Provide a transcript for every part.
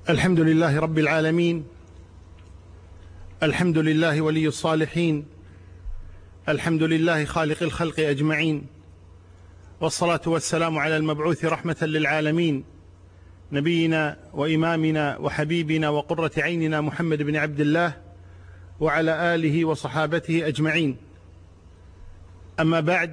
الحمد لله رب العالمين، الحمد لله ولي الصالحين، الحمد لله خالق الخلق أجمعين، والصلاة والسلام على المبعوث رحمة للعالمين، نبينا وإمامنا وحبيبنا وقرة عيننا محمد بن عبد الله وعلى آله وصحابته أجمعين. أما بعد،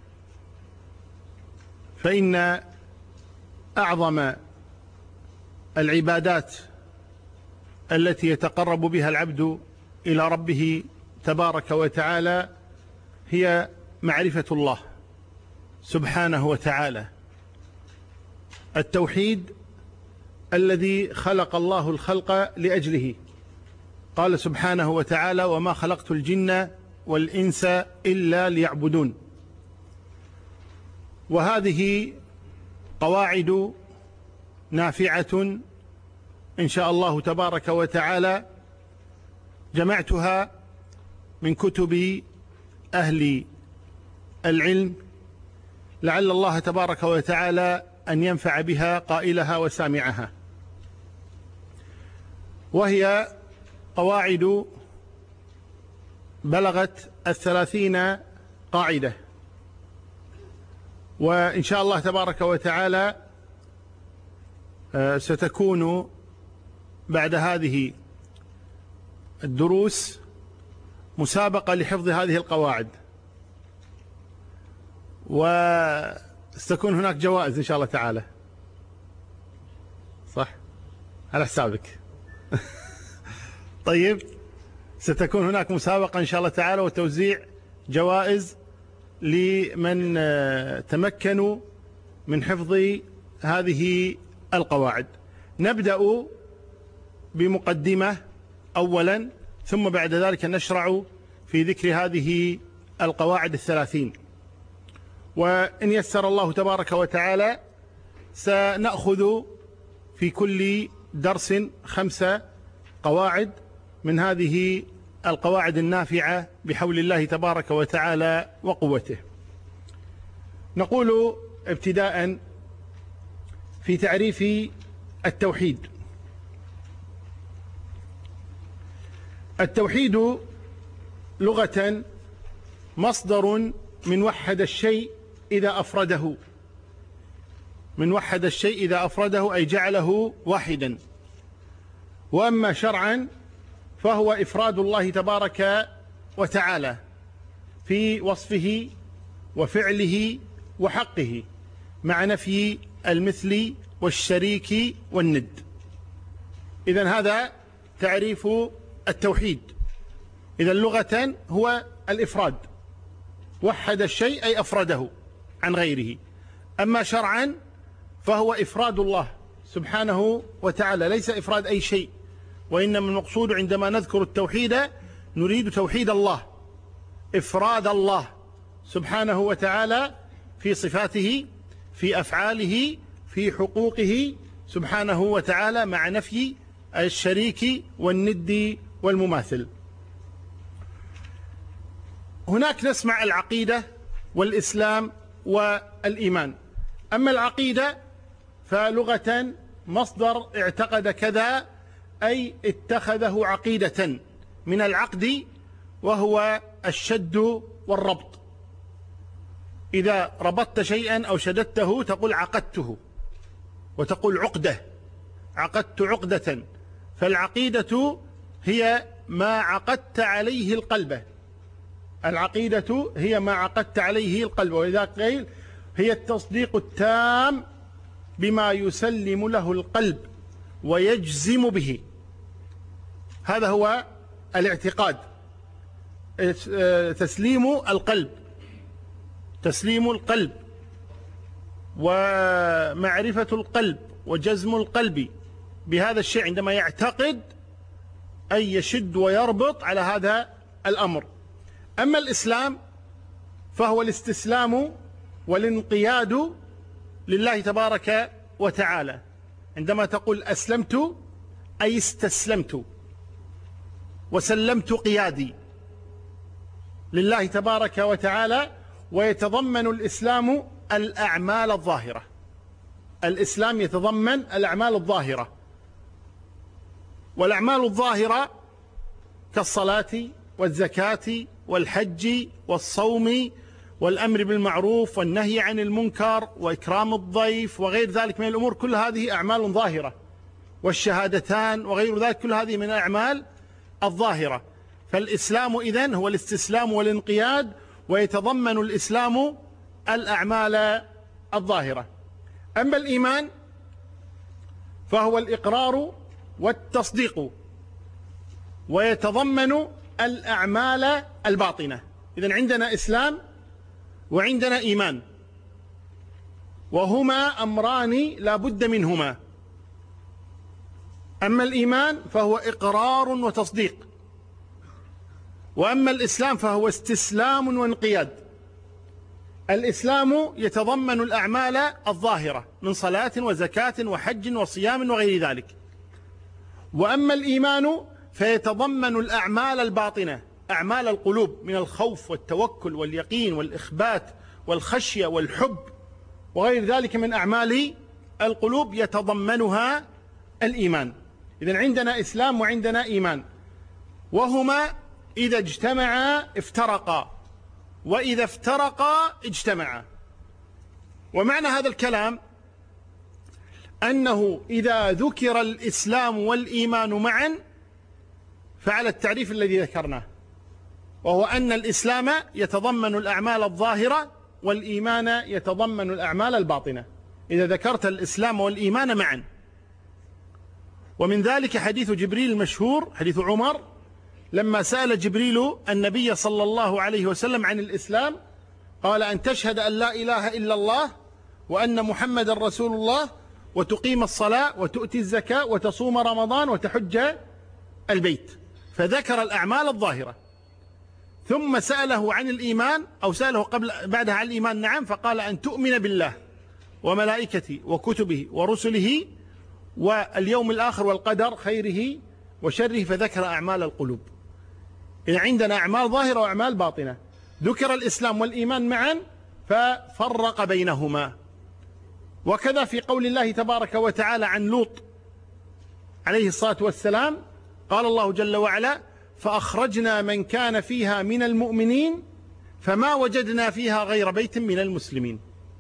فإن أعظم العبادات التي يتقرب بها العبد إلى ربه تبارك وتعالى هي معرفة الله سبحانه وتعالى، التوحيد الذي خلق الله الخلق لأجله. قال سبحانه وتعالى: وما خلقت الجن والإنس إلا ليعبدون. وهذه قواعد نافعة إن شاء الله تبارك وتعالى جمعتها من كتب أهل العلم، لعل الله تبارك وتعالى أن ينفع بها قائلها وسامعها. وهي قواعد بلغت 30 قاعدة، وإن شاء الله تبارك وتعالى ستكون بعد هذه الدروس مسابقة لحفظ هذه القواعد، وستكون هناك جوائز إن شاء الله تعالى. صح؟ على حسابك. طيب، ستكون هناك مسابقة إن شاء الله تعالى وتوزيع جوائز لمن تمكنوا من حفظ هذه القواعد. نبدأ بمقدمة أولا، ثم بعد ذلك نشرع في ذكر هذه القواعد 30. وإن يسر الله تبارك وتعالى سنأخذ في كل درس 5 قواعد من هذه القواعد النافعة بحول الله تبارك وتعالى وقوته. نقول ابتداء في تعريف التوحيد. التوحيد لغة مصدر من وحد الشيء إذا أفرده، من وحد الشيء إذا أفرده أي جعله واحدا. وأما شرعا فهو إفراد الله تبارك وتعالى في وصفه وفعله وحقه، مع نفي المثل والشريك والند. إذن هذا تعريف التوحيد. إذن لغة هو الإفراد، وحد الشيء أي أفرده عن غيره. أما شرعا فهو إفراد الله سبحانه وتعالى، ليس إفراد أي شيء، وإنما المقصود عندما نذكر التوحيد نريد توحيد الله، إفراد الله سبحانه وتعالى في صفاته، في أفعاله، في حقوقه سبحانه وتعالى، مع نفي الشريك والند والمماثل. هناك نسمع العقيدة والإسلام والإيمان. أما العقيدة فلغة مصدر اعتقد كذا، أي اتخذه عقيدة من العقد، وهو الشد والربط. إذا ربطت شيئا أو شددته تقول عقدته، وتقول عقدة، عقدت عقدة. فالعقيدة هي ما عقدت عليه القلب، العقيدة هي ما عقدت عليه القلب. ولذلك قيل هي التصديق التام بما يسلم له القلب ويجزم به. هذا هو الاعتقاد، تسليم القلب، تسليم القلب ومعرفة القلب وجزم القلب بهذا الشيء عندما يعتقد، أي يشد ويربط على هذا الأمر. أما الإسلام فهو الاستسلام والانقياد لله تبارك وتعالى. عندما تقول أسلمت أي استسلمت وسلمت قيادي لله تبارك وتعالى. ويتضمن الإسلام الأعمال الظاهرة، الإسلام يتضمن الأعمال الظاهرة، والأعمال الظاهرة كالصلاة والزكاة والحج والصوم والأمر بالمعروف والنهي عن المنكر وإكرام الضيف وغير ذلك من الأمور، كل هذه أعمال ظاهرة، والشهادتان وغير ذلك كل هذه من الأعمال الظاهرة. فالإسلام إذن هو الاستسلام والانقياد، ويتضمن الإسلام الأعمال الظاهرة. أما الإيمان فهو الإقرار والتصديق، ويتضمن الأعمال الباطنة. إذن عندنا إسلام وعندنا إيمان، وهما أمران لا بد منهما. أما الإيمان فهو إقرار وتصديق، وأما الإسلام فهو استسلام وانقياد. الإسلام يتضمن الأعمال الظاهرة من صلاة وزكاة وحج وصيام وغير ذلك، وأما الإيمان فيتضمن الأعمال الباطنة، أعمال القلوب من الخوف والتوكل واليقين والإخبات والخشية والحب وغير ذلك من أعمال القلوب يتضمنها الإيمان. إذن عندنا إسلام وعندنا إيمان، وهما إذا اجتمعا افترقا، وإذا افترقا اجتمعا. ومعنى هذا الكلام أنه إذا ذكر الإسلام والإيمان معا فعلى التعريف الذي ذكرناه، وهو أن الإسلام يتضمن الأعمال الظاهرة والإيمان يتضمن الأعمال الباطنة، إذا ذكرت الإسلام والإيمان معا. ومن ذلك حديث جبريل المشهور، حديث عمر لما سأل جبريل النبي صلى الله عليه وسلم عن الإسلام، قال: أن تشهد أن لا إله إلا الله وأن محمد رسول الله وتقيم الصلاة وتؤتي الزكاة وتصوم رمضان وتحج البيت. فذكر الأعمال الظاهرة، ثم سأله عن الإيمان، أو سأله بعدها عن الإيمان، نعم، فقال: أن تؤمن بالله وملائكته وكتبه ورسله واليوم الآخر والقدر خيره وشره، فذكر أعمال القلوب. إذا عندنا أعمال ظاهرة وأعمال باطنة. ذكر الإسلام والإيمان معا ففرق بينهما. وكذا في قول الله تبارك وتعالى عن لوط عليه الصلاة والسلام، قال الله جل وعلا: فأخرجنا من كان فيها من المؤمنين فما وجدنا فيها غير بيت من المسلمين.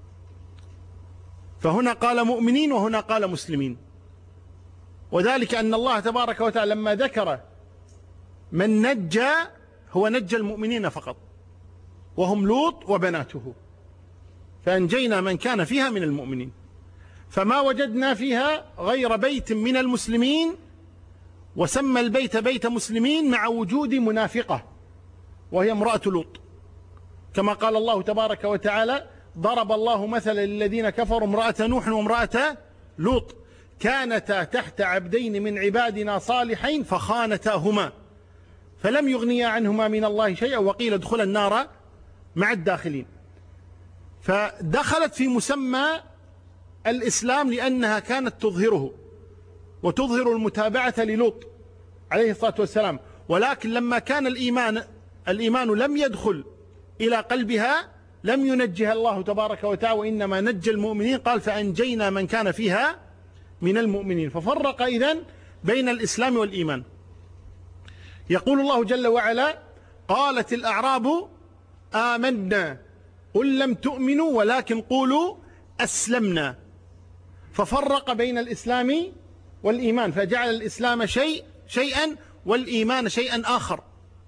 فهنا قال مؤمنين وهنا قال مسلمين، وذلك أن الله تبارك وتعالى لما ذكر من نجى هو نجى المؤمنين فقط، وهم لوط وبناته، فأنجينا من كان فيها من المؤمنين. فما وجدنا فيها غير بيت من المسلمين، وسمى البيت بيت مسلمين مع وجود منافقة وهي امرأة لوط، كما قال الله تبارك وتعالى: ضرب الله مثلا للذين كفروا امرأة نوح وامرأة لوط كانتا تحت عبدين من عبادنا صالحين فخانتاهما فلم يغنيا عنهما من الله شيئا وقيل ادخلا النار مع الداخلين. فدخلت في مسمى الإسلام لأنها كانت تظهره وتظهر المتابعة للوط عليه الصلاة والسلام، ولكن لما كان الإيمان لم يدخل إلى قلبها لم ينجها الله تبارك وتعالى، وإنما نجى المؤمنين، قال: فأنجينا من كان فيها من المؤمنين. ففرق إذن بين الإسلام والإيمان. يقول الله جل وعلا: قالت الأعراب آمنا قل لم تؤمنوا ولكن قولوا أسلمنا. ففرق بين الإسلام والإيمان، فجعل الإسلام شيئا والإيمان شيئا آخر.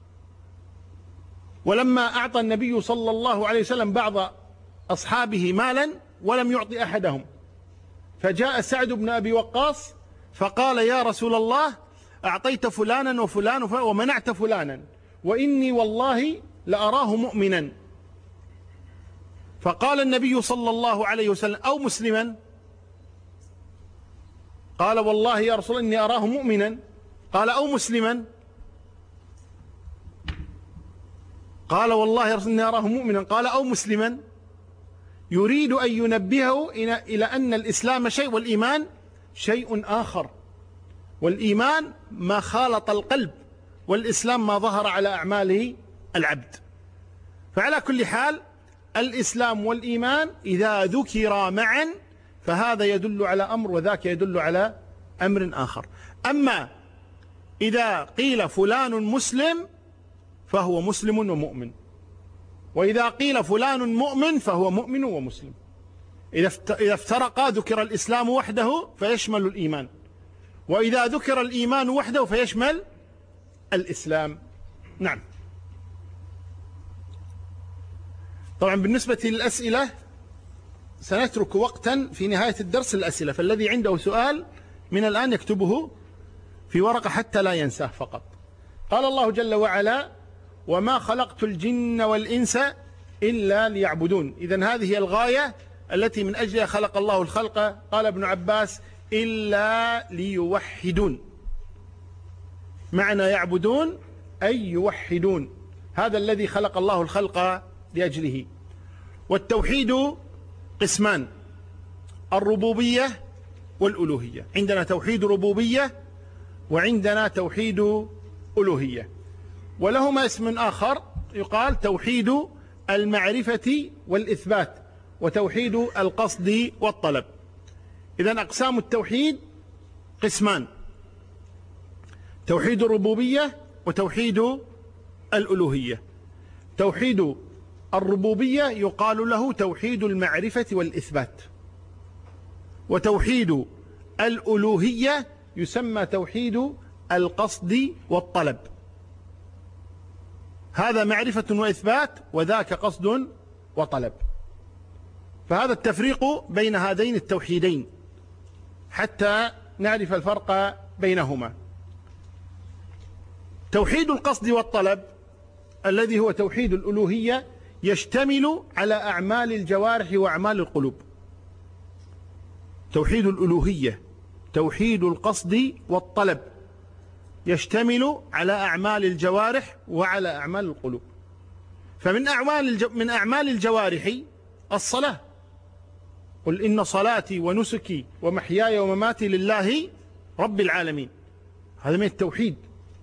ولما أعطى النبي صلى الله عليه وسلم بعض أصحابه مالا ولم يعطي أحدهم، فجاء سعد بن أبي وقاص فقال: يا رسول الله، أعطيت فلانا وفلان ومنعت فلانا، وإني والله لأراه مؤمنا. فقال النبي صلى الله عليه وسلم: أو مسلما؟ قال: والله يا رسول الله إني أراه مؤمنا. قال: أو مسلما؟ قال: والله يا رسول الله إني أراه مؤمنا. قال: أو مسلما؟ يريد أن ينبهه إلى أن الإسلام شيء والإيمان شيء آخر، والإيمان ما خالط القلب، والإسلام ما ظهر على أعماله العبد. فعلى كل حال الإسلام والإيمان إذا ذكرا معا فهذا يدل على أمر وذاك يدل على أمر آخر. أما إذا قيل فلان مسلم فهو مسلم ومؤمن، وإذا قيل فلان مؤمن فهو مؤمن ومسلم. إذا افترقا ذكر الإسلام وحده فيشمل الإيمان، وإذا ذكر الإيمان وحده فيشمل الإسلام. نعم. طبعا بالنسبة للأسئلة سنترك وقتا في نهاية الدرس للأسئلة، فالذي عنده سؤال من الآن يكتبه في ورقة حتى لا ينساه فقط. قال الله جل وعلا: وما خلقت الجن والإنس إلا ليعبدون. إذن هذه هي الغاية التي من أجلها خلق الله الخلق. قال ابن عباس: إلا ليوحدون. معنى يعبدون أي يوحدون، هذا الذي خلق الله الخلق لأجله. والتوحيد قسمان: الربوبية والألوهية. عندنا توحيد ربوبية وعندنا توحيد ألوهية، ولهما اسم آخر يقال توحيد المعرفة والإثبات وتوحيد القصد والطلب. إذن أقسام التوحيد قسمان: توحيد الربوبية وتوحيد الألوهية. توحيد الربوبية يقال له توحيد المعرفة والإثبات، وتوحيد الألوهية يسمى توحيد القصد والطلب. هذا معرفة وإثبات وذاك قصد وطلب. فهذا التفريق بين هذين التوحيدين حتى نعرف الفرق بينهما. توحيد القصد والطلب الذي هو توحيد الألوهية يشتمل على أعمال الجوارح وأعمال القلوب. توحيد الألوهية توحيد القصد والطلب يشتمل على أعمال الجوارح وعلى أعمال القلوب. فمن أعمال الجوارح الصلاة: قل إن صلاتي ونسكي ومحياي ومماتي لله رب العالمين. هذا من التوحيد.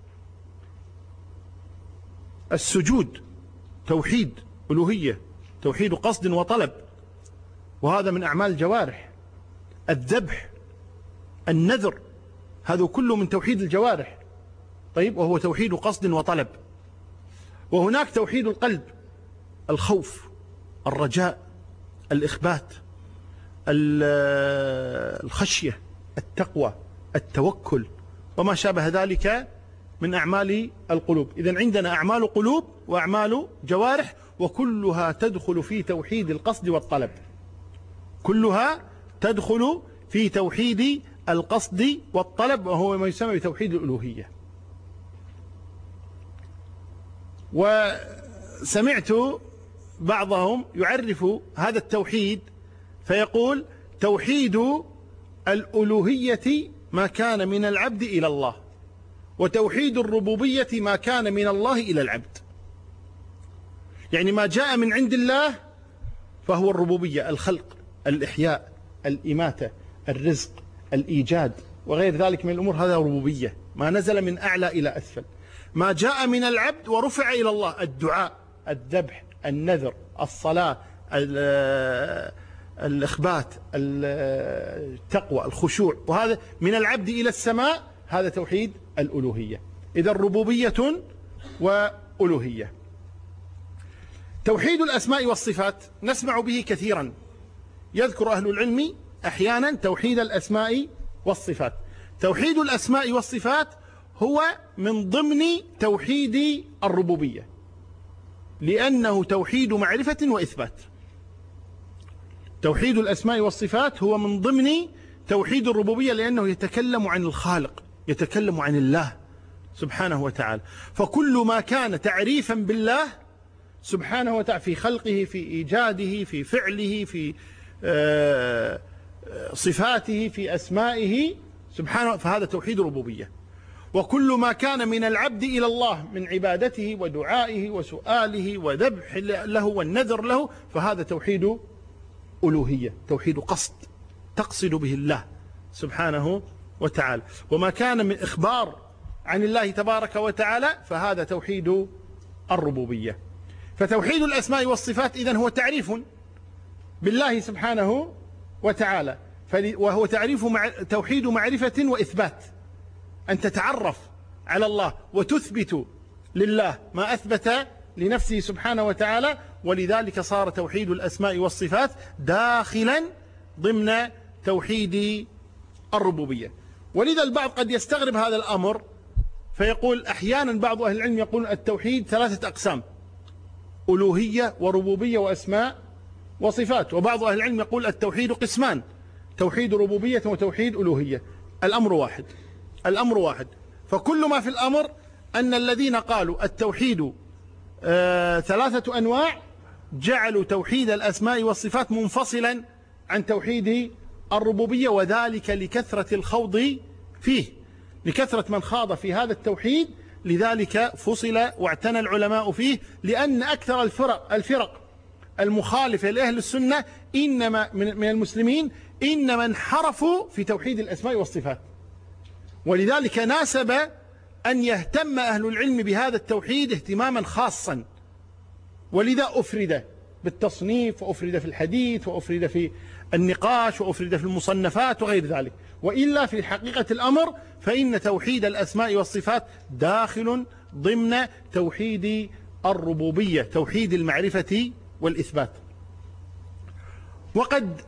السجود توحيد ألوهية، توحيد قصد وطلب، وهذا من أعمال الجوارح. الذبح، النذر، هذا كله من توحيد الجوارح. طيب، وهو توحيد قصد وطلب. وهناك توحيد القلب: الخوف، الرجاء، الإخبات، الخشية، التقوى، التوكل، وما شابه ذلك من أعمال القلوب. إذن عندنا أعمال قلوب وأعمال جوارح، وكلها تدخل في توحيد القصد والطلب، كلها تدخل في توحيد القصد والطلب، وهو ما يسمى بتوحيد الألوهية. وسمعت بعضهم يعرف هذا التوحيد فيقول: توحيد الألوهية ما كان من العبد إلى الله، وتوحيد الربوبية ما كان من الله إلى العبد. يعني ما جاء من عند الله فهو الربوبية: الخلق، الإحياء، الإماتة، الرزق، الإيجاد، وغير ذلك من الأمور، هذا ربوبية. ما نزل من أعلى إلى أسفل. ما جاء من العبد ورفع إلى الله: الدعاء، الذبح، النذر، الصلاة، الإخبات، التقوى، الخشوع، وهذا من العبد إلى السماء، هذا توحيد الألوهية. إذا ربوبية وألوهية. توحيد الأسماء والصفات نسمع به كثيرا، يذكر أهل العلم أحيانا توحيد الأسماء والصفات. توحيد الأسماء والصفات هو من ضمن توحيد الربوبية، لأنه توحيد معرفة وإثبات. توحيد الأسماء والصفات هو من ضمن توحيد الربوبية، لأنه يتكلم عن الخالق، يتكلم عن الله سبحانه وتعالى. فكل ما كان تعريفا بالله سبحانه وتعالى في خلقه، في إيجاده، في فعله، في صفاته، في أسمائه سبحانه، فهذا توحيد الربوبية. وكل ما كان من العبد إلى الله من عبادته ودعائه وسؤاله وذبح له والنذر له، فهذا توحيد ألوهية، توحيد قصد، تقصد به الله سبحانه وتعالى. وما كان من إخبار عن الله تبارك وتعالى فهذا توحيد الربوبية. فتوحيد الأسماء والصفات إذن هو تعريف بالله سبحانه وتعالى، وهو توحيد معرفة وإثبات، أن تتعرف على الله وتثبت لله ما أثبت لنفسه سبحانه وتعالى، ولذلك صار توحيد الأسماء والصفات داخلا ضمن توحيد الربوبية. ولذا البعض قد يستغرب هذا الأمر فيقول أحيانا بعض أهل العلم يقول التوحيد 3 أقسام: ألوهية وربوبية وأسماء وصفات. وبعض أهل العلم يقول التوحيد قسمان: توحيد ربوبية وتوحيد ألوهية. الأمر واحد، الأمر واحد. فكل ما في الأمر أن الذين قالوا التوحيد 3 أنواع جعلوا توحيد الأسماء والصفات منفصلا عن توحيد الربوبية، وذلك لكثرة الخوض فيه، لكثرة من خاض في هذا التوحيد، لذلك فصل واعتنى العلماء فيه. لأن أكثر الفرق المخالفة لأهل السنة إنما من المسلمين إنما انحرفوا في توحيد الأسماء والصفات، ولذلك ناسب أن يهتم أهل العلم بهذا التوحيد اهتماما خاصا، ولذا أفرد بالتصنيف وأفرد في الحديث وأفرد في النقاش وأفرد في المصنفات وغير ذلك. وإلا في حقيقة الأمر فإن توحيد الأسماء والصفات داخل ضمن توحيد الربوبية، توحيد المعرفة والإثبات. وقد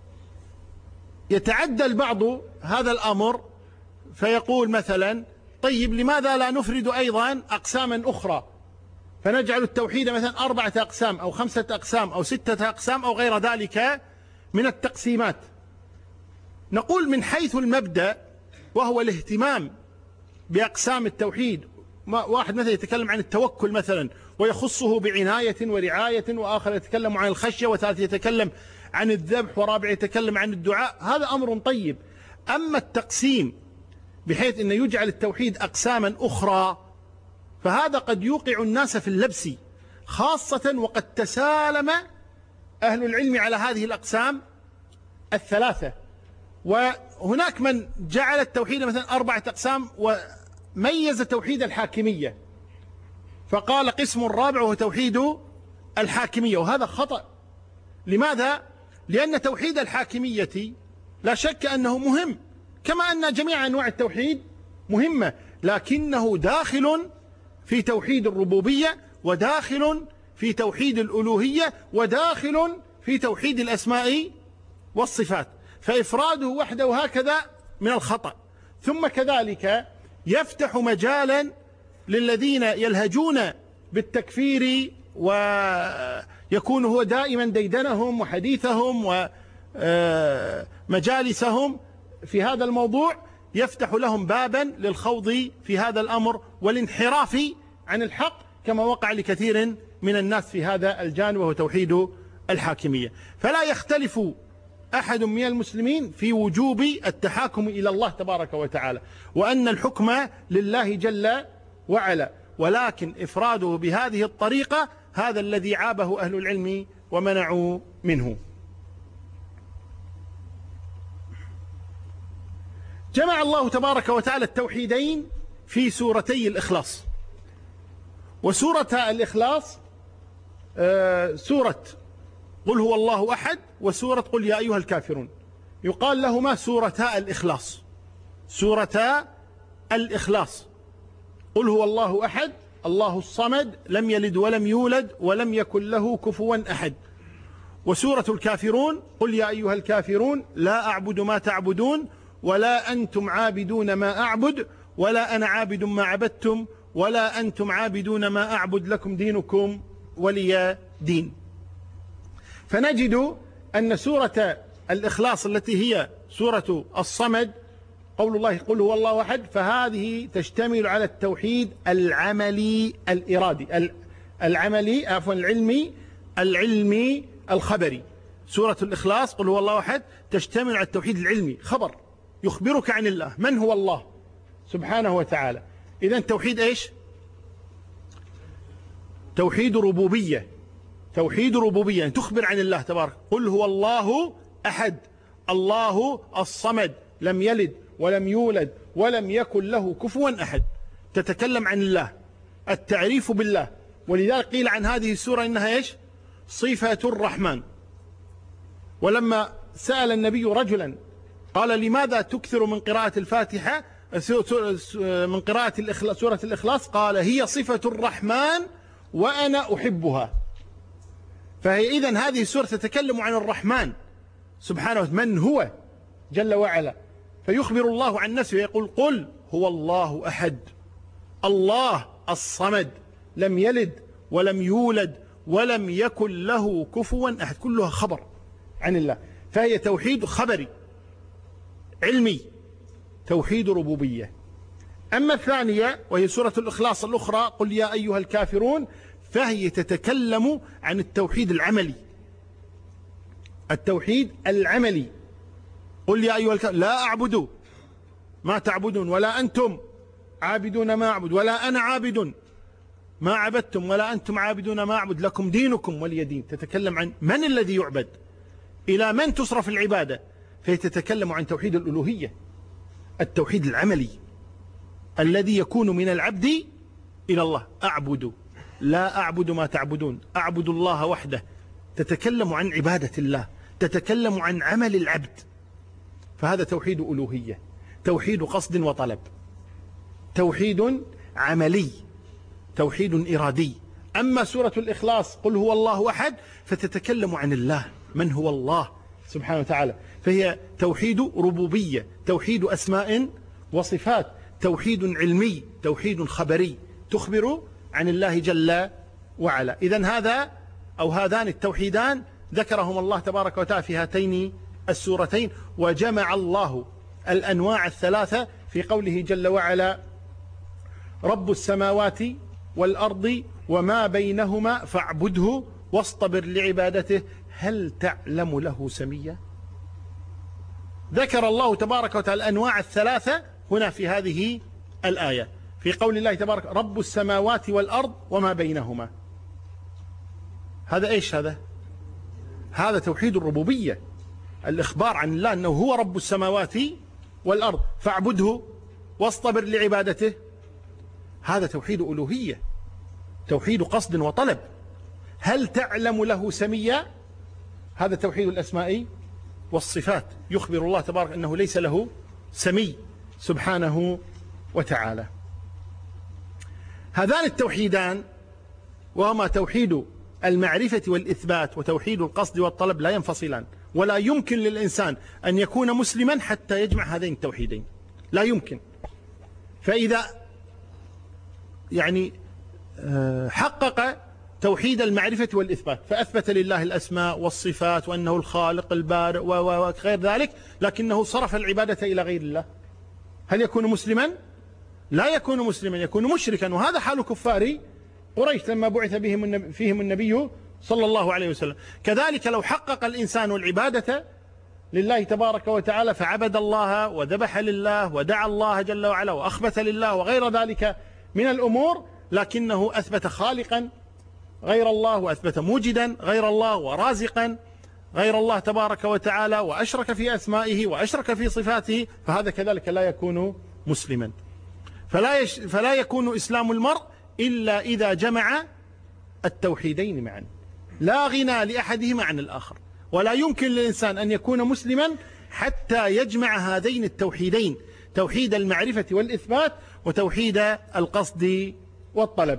يتعدى البعض هذا الأمر فيقول مثلا: طيب لماذا لا نفرد أيضا أقساما أخرى، فنجعل التوحيد مثلا 4 أقسام أو 5 أقسام أو 6 أقسام أو غير ذلك من التقسيمات؟ نقول من حيث المبدأ وهو الاهتمام بأقسام التوحيد، واحد مثلا يتكلم عن التوكل مثلا ويخصه بعناية ورعاية، وآخر يتكلم عن الخشية، وثالث يتكلم عن الذبح، ورابع يتكلم عن الدعاء، هذا أمر طيب. أما التقسيم بحيث أن يجعل التوحيد أقساما أخرى فهذا قد يوقع الناس في اللبس، خاصة وقد تسالم أهل العلم على هذه الأقسام 3. وهناك من جعل التوحيد مثلا 4 أقسام وميز توحيد الحاكمية فقال قسم رابع وهو توحيد الحاكمية، وهذا خطأ. لماذا؟ لأن توحيد الحاكمية لا شك أنه مهم، كما أن جميع أنواع التوحيد مهمة، لكنه داخل في توحيد الربوبية، وداخل في توحيد الألوهية، وداخل في توحيد الأسماء والصفات، فإفراده وحده هكذا من الخطأ. ثم كذلك يفتح مجالا للذين يلهجون بالتكفير ويكون هو دائما ديدنهم وحديثهم ومجالسهم في هذا الموضوع، يفتح لهم بابا للخوض في هذا الأمر والانحراف عن الحق، كما وقع لكثير من الناس في هذا الجانب وهو توحيد الحاكمية. فلا يختلف أحد من المسلمين في وجوب التحاكم إلى الله تبارك وتعالى، وأن الحكم لله جل وعلا، ولكن إفراده بهذه الطريقة هذا الذي عابه أهل العلم ومنعوا منه. جمع الله تبارك وتعالى التوحيدين في سورتي الإخلاص. وسورة الإخلاص سورة قل هو الله أحد وسورة قل يا أيها الكافرون، يقال لهما سورتا الإخلاص. سورتا الإخلاص، قل هو الله أحد الله الصمد لم يلد ولم يولد ولم يكن له كفوا أحد. وسورة الكافرون قل يا أيها الكافرون لا أعبد ما تعبدون ولا أنتم عابدون ما أعبد ولا أنا عابد ما عبدتم ولا أنتم عابدون ما أعبد لكم دينكم ولي دين. فنجد أن سورة الإخلاص التي هي سورة الصمد قول الله قل هو الله أحد، فهذه تشتمل على التوحيد العملي الإرادي العملي عفوا العلمي الخبري. سورة الإخلاص قل هو الله أحد تشتمل على التوحيد العلمي، خبر يخبرك عن الله من هو الله سبحانه وتعالى. إذن توحيد إيش؟ توحيد ربوبية، توحيد ربوبية تخبر عن الله تبارك. قل هو الله أحد الله الصمد لم يلد ولم يولد ولم يكن له كفوا أحد، تتكلم عن الله، التعريف بالله. ولذلك قيل عن هذه السورة إنها إيش؟ صفة الرحمن. ولما سأل النبي رجلا قال لماذا تكثر من قراءة الفاتحة من قراءة سورة الإخلاص قال هي صفة الرحمن وأنا أحبها. فهي إذن هذه السورة تتكلم عن الرحمن سبحانه من هو جل وعلا، فيخبر الله عن نفسه يقول قل هو الله أحد الله الصمد لم يلد ولم يولد ولم يكن له كفوا أحد. كلها خبر عن الله، فهي توحيد خبري علمي، توحيد ربوبية. أما الثانية وهي سورة الإخلاص الأخرى قل يا أيها الكافرون، فهي تتكلم عن التوحيد العملي. التوحيد العملي قل يا أيها الكافرون لا أعبد ما تعبدون ولا أنتم عابدون ما أعبد ولا أنا عابد ما عبدتم ولا أنتم عابدون ما أعبد لكم دينكم ولي دين. تتكلم عن من الذي يعبد، إلى من تصرف العبادة، فهي تتكلم عن توحيد الألوهية، التوحيد العملي الذي يكون من العبد إلى الله. أعبد لا أعبد ما تعبدون، أعبد الله وحده. تتكلم عن عبادة الله، تتكلم عن عمل العبد، فهذا توحيد ألوهية، توحيد قصد وطلب، توحيد عملي، توحيد إرادي. أما سورة الإخلاص قل هو الله أحد فتتكلم عن الله من هو الله سبحانه وتعالى، فهي توحيد ربوبية، توحيد أسماء وصفات، توحيد علمي، توحيد خبري، تخبر عن الله جل وعلا. إذن هذا أو هذان التوحيدان ذكرهم الله تبارك وتعالى في هاتين السورتين، وجمع الله الأنواع الثلاثة في قوله جل وعلا رب السماوات والأرض وما بينهما فاعبده واصطبر لعبادته هل تعلم له سميا. ذكر الله تبارك وتعالى الأنواع الثلاثة هنا في هذه الآية في قول الله تبارك رب السماوات والأرض وما بينهما. هذا إيش هذا؟ هذا توحيد الربوبية، الإخبار عن الله أنه هو رب السماوات والأرض فاعبده واصطبر لعبادته. هذا توحيد ألوهية، توحيد قصد وطلب. هل تعلم له سميا؟ هذا توحيد الأسماء والصفات، يخبر الله تبارك أنه ليس له سمي سبحانه وتعالى. هذان التوحيدان وهما توحيد المعرفة والإثبات وتوحيد القصد والطلب لا ينفصلان، ولا يمكن للإنسان أن يكون مسلما حتى يجمع هذين التوحيدين، لا يمكن. فإذا حقق توحيد المعرفة والإثبات فأثبت لله الأسماء والصفات وأنه الخالق البارئ وغير ذلك، لكنه صرف العبادة إلى غير الله، هل يكون مسلما؟ لا يكون مسلما، يكون مشركا. وهذا حال كفار قريش لما بعث فيهم النبي صلى الله عليه وسلم. كذلك لو حقق الإنسان العبادة لله تبارك وتعالى فعبد الله وذبح لله ودعا الله جل وعلا وأخبت لله وغير ذلك من الأمور، لكنه أثبت خالقا غير الله وأثبت موجدا غير الله ورازقا غير الله تبارك وتعالى وأشرك في أسمائه وأشرك في صفاته، فهذا كذلك لا يكون مسلما. فلا يكون إسلام المرء إلا إذا جمع التوحيدين معا، لا غنى لأحدهما عن الآخر. ولا يمكن للإنسان أن يكون مسلما حتى يجمع هذين التوحيدين، توحيد المعرفة والإثبات وتوحيد القصد والطلب.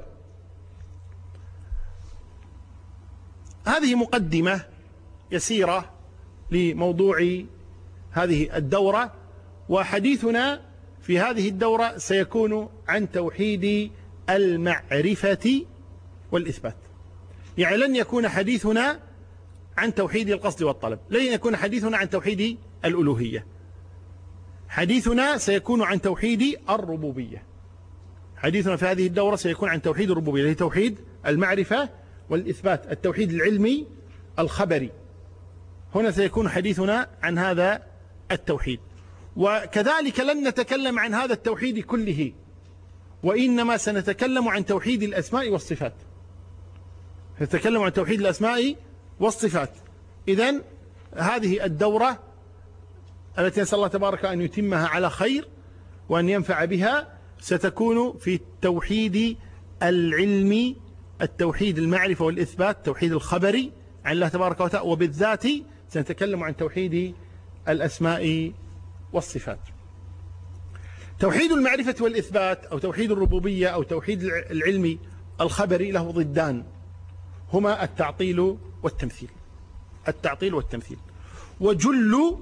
هذه مقدمة يسيرة لموضوع هذه الدورة، وحديثنا في هذه الدورة سيكون عن توحيد المعرفة والإثبات. يعني لن يكون حديثنا عن توحيد القصد والطلب، لن يكون حديثنا عن توحيد الألوهية، حديثنا سيكون عن توحيد الربوبية. حديثنا في هذه الدورة سيكون عن توحيد الربوبية، اللي هي توحيد المعرفة والإثبات، التوحيد العلمي الخبري. هنا سيكون حديثنا عن هذا التوحيد. وكذلك لن نتكلم عن هذا التوحيد كله، وإنما سنتكلم عن توحيد الأسماء والصفات، نتكلم عن توحيد الأسماء والصفات. إذن هذه الدورة التي نسأل الله تبارك أن يتمها على خير وأن ينفع بها ستكون في التوحيد العلمي، التوحيد المعرفة والإثبات، التوحيد الخبري عن الله تبارك وتعالى، وبالذات سنتكلم عن توحيد الأسماء والصفات. توحيد المعرفة والإثبات أو توحيد الربوبية أو توحيد العلمي الخبري له ضدان، هما التعطيل والتمثيل. التعطيل والتمثيل. وجل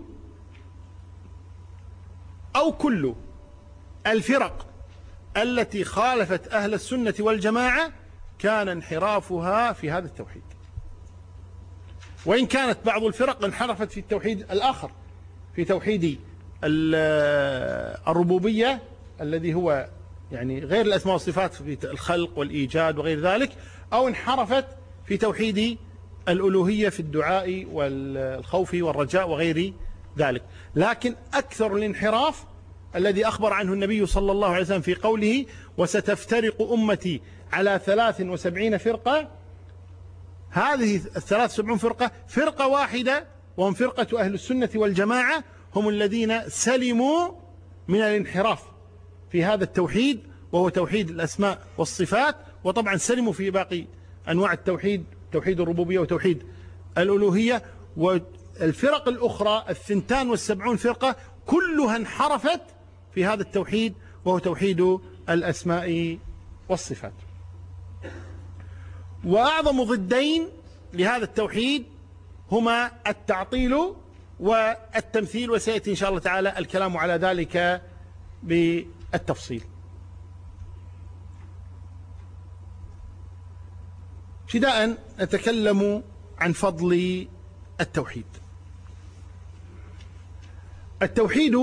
أو كل الفرق التي خالفت أهل السنة والجماعة كان انحرافها في هذا التوحيد، وإن كانت بعض الفرق انحرفت في التوحيد الآخر، في توحيد الربوبية الذي هو يعني غير الأسماء والصفات في الخلق والإيجاد وغير ذلك، أو انحرفت في توحيد الألوهية في الدعاء والخوف والرجاء وغير ذلك. لكن أكثر الانحراف الذي أخبر عنه النبي صلى الله عليه وسلم في قوله وستفترق أمتي على 73 فرقة، هذه 73 فرقة فرقة واحدة، وهم فرقة أهل السنة والجماعة، هم الذين سلموا من الانحراف في هذا التوحيد، وهو توحيد الأسماء والصفات. وطبعا سلموا في باقي أنواع التوحيد، توحيد الربوبية وتوحيد الألوهية. والفرق الأخرى 72 فرقة كلها انحرفت في هذا التوحيد، وهو توحيد الأسماء والصفات. وأعظم ضدين لهذا التوحيد هما التعطيل والتمثيل، وسيأتي إن شاء الله تعالى الكلام على ذلك بالتفصيل. ابتداء نتكلم عن فضل التوحيد. التوحيد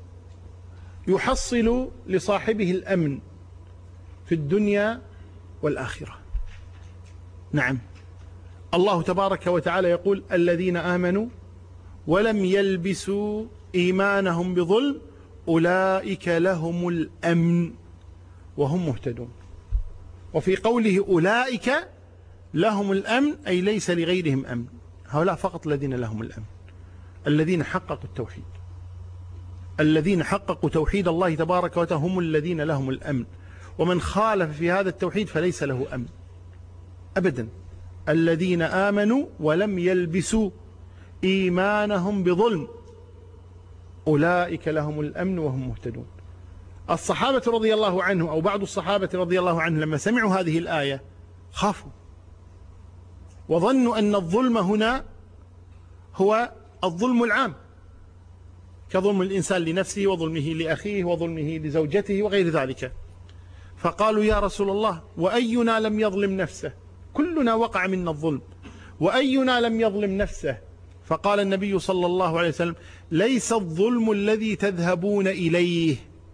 يحصل لصاحبه الأمن في الدنيا والآخرة. نعم، الله تبارك وتعالى يقول الذين آمنوا ولم يلبسوا إيمانهم بظلم أولئك لهم الأمن وهم مهتدون. وفي قوله أولئك لهم الأمن أي ليس لغيرهم أمن، هؤلاء فقط الذين لهم الأمن، الذين حققوا التوحيد، الذين حققوا توحيد الله تبارك وتعالى هم الذين لهم الأمن. ومن خالف في هذا التوحيد فليس له أمن أبدا. الذين آمنوا ولم يلبسوا إيمانهم بظلم أولئك لهم الأمن وهم مهتدون. الصحابة رضي الله عنهم أو بعض الصحابة رضي الله عنهم لما سمعوا هذه الآية خافوا وظنوا أن الظلم هنا هو الظلم العام، كظلم الإنسان لنفسه وظلمه لأخيه وظلمه لزوجته وغير ذلك. فقالوا يا رسول الله وأينا لم يظلم نفسه؟ كلنا وقع منا الظلم، وأينا لم يظلم نفسه؟ فقال النبي صلى الله عليه وسلم ليس الظلم الذي تذهبون إليه.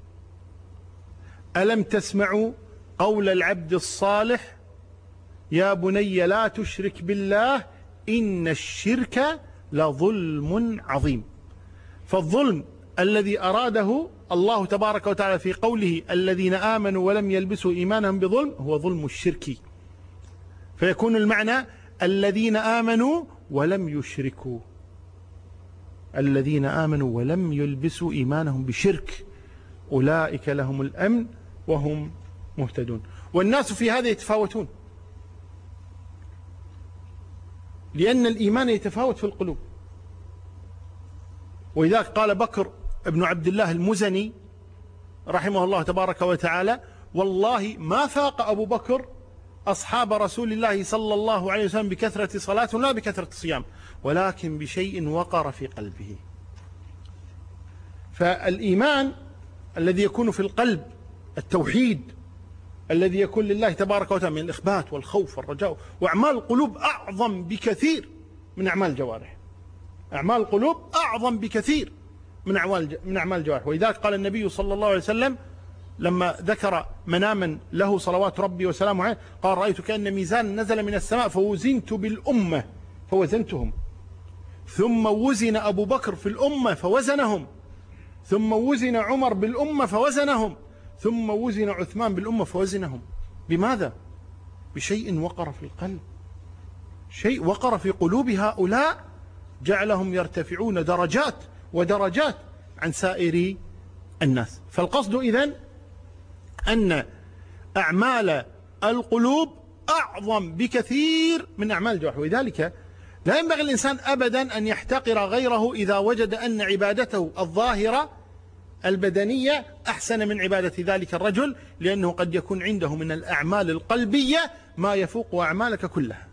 ألم تسمعوا قول العبد الصالح يا بني لا تشرك بالله إن الشرك لظلم عظيم. فالظلم الذي أراده الله تبارك وتعالى في قوله الذين آمنوا ولم يلبسوا إيمانهم بظلم هو ظلم الشرك، فيكون المعنى الذين آمنوا ولم يشركوا، الذين آمنوا ولم يلبسوا إيمانهم بشرك أولئك لهم الأمن وهم مهتدون. والناس في هذا يتفاوتون، لأن الإيمان يتفاوت في القلوب. ولذلك قال بكر ابن عبد الله المزني رحمه الله تبارك وتعالى والله ما فاق أبو بكر أصحاب رسول الله صلى الله عليه وسلم بكثرة صلاة ولا بكثرة صيام، ولكن بشيء وقر في قلبه. فالإيمان الذي يكون في القلب، التوحيد الذي يكون لله تبارك وتعالى من الإخبات والخوف والرجاء، وأعمال القلوب أعظم بكثير من أعمال الجوارح. أعمال القلوب أعظم بكثير من أعمال الجوارح. ولذلك قال النبي صلى الله عليه وسلم لما ذكر مناما له صلوات ربي وسلامه عليه قال رأيت كأن ميزان نزل من السماء فوزنت بالأمة فوزنتهم، ثم وزن أبو بكر في الأمة فوزنهم، ثم وزن عمر بالأمة فوزنهم، ثم وزن عثمان بالأمة فوزنهم. بماذا؟ بشيء وقر في القلب، شيء وقر في قلوب هؤلاء جعلهم يرتفعون درجات ودرجات عن سائر الناس. فالقصد إذن أن أعمال القلوب أعظم بكثير من أعمال الجوارح. ولذلك لا ينبغي الإنسان أبدا أن يحتقر غيره إذا وجد أن عبادته الظاهرة البدنية أحسن من عبادة ذلك الرجل، لأنه قد يكون عنده من الأعمال القلبية ما يفوق أعمالك كلها.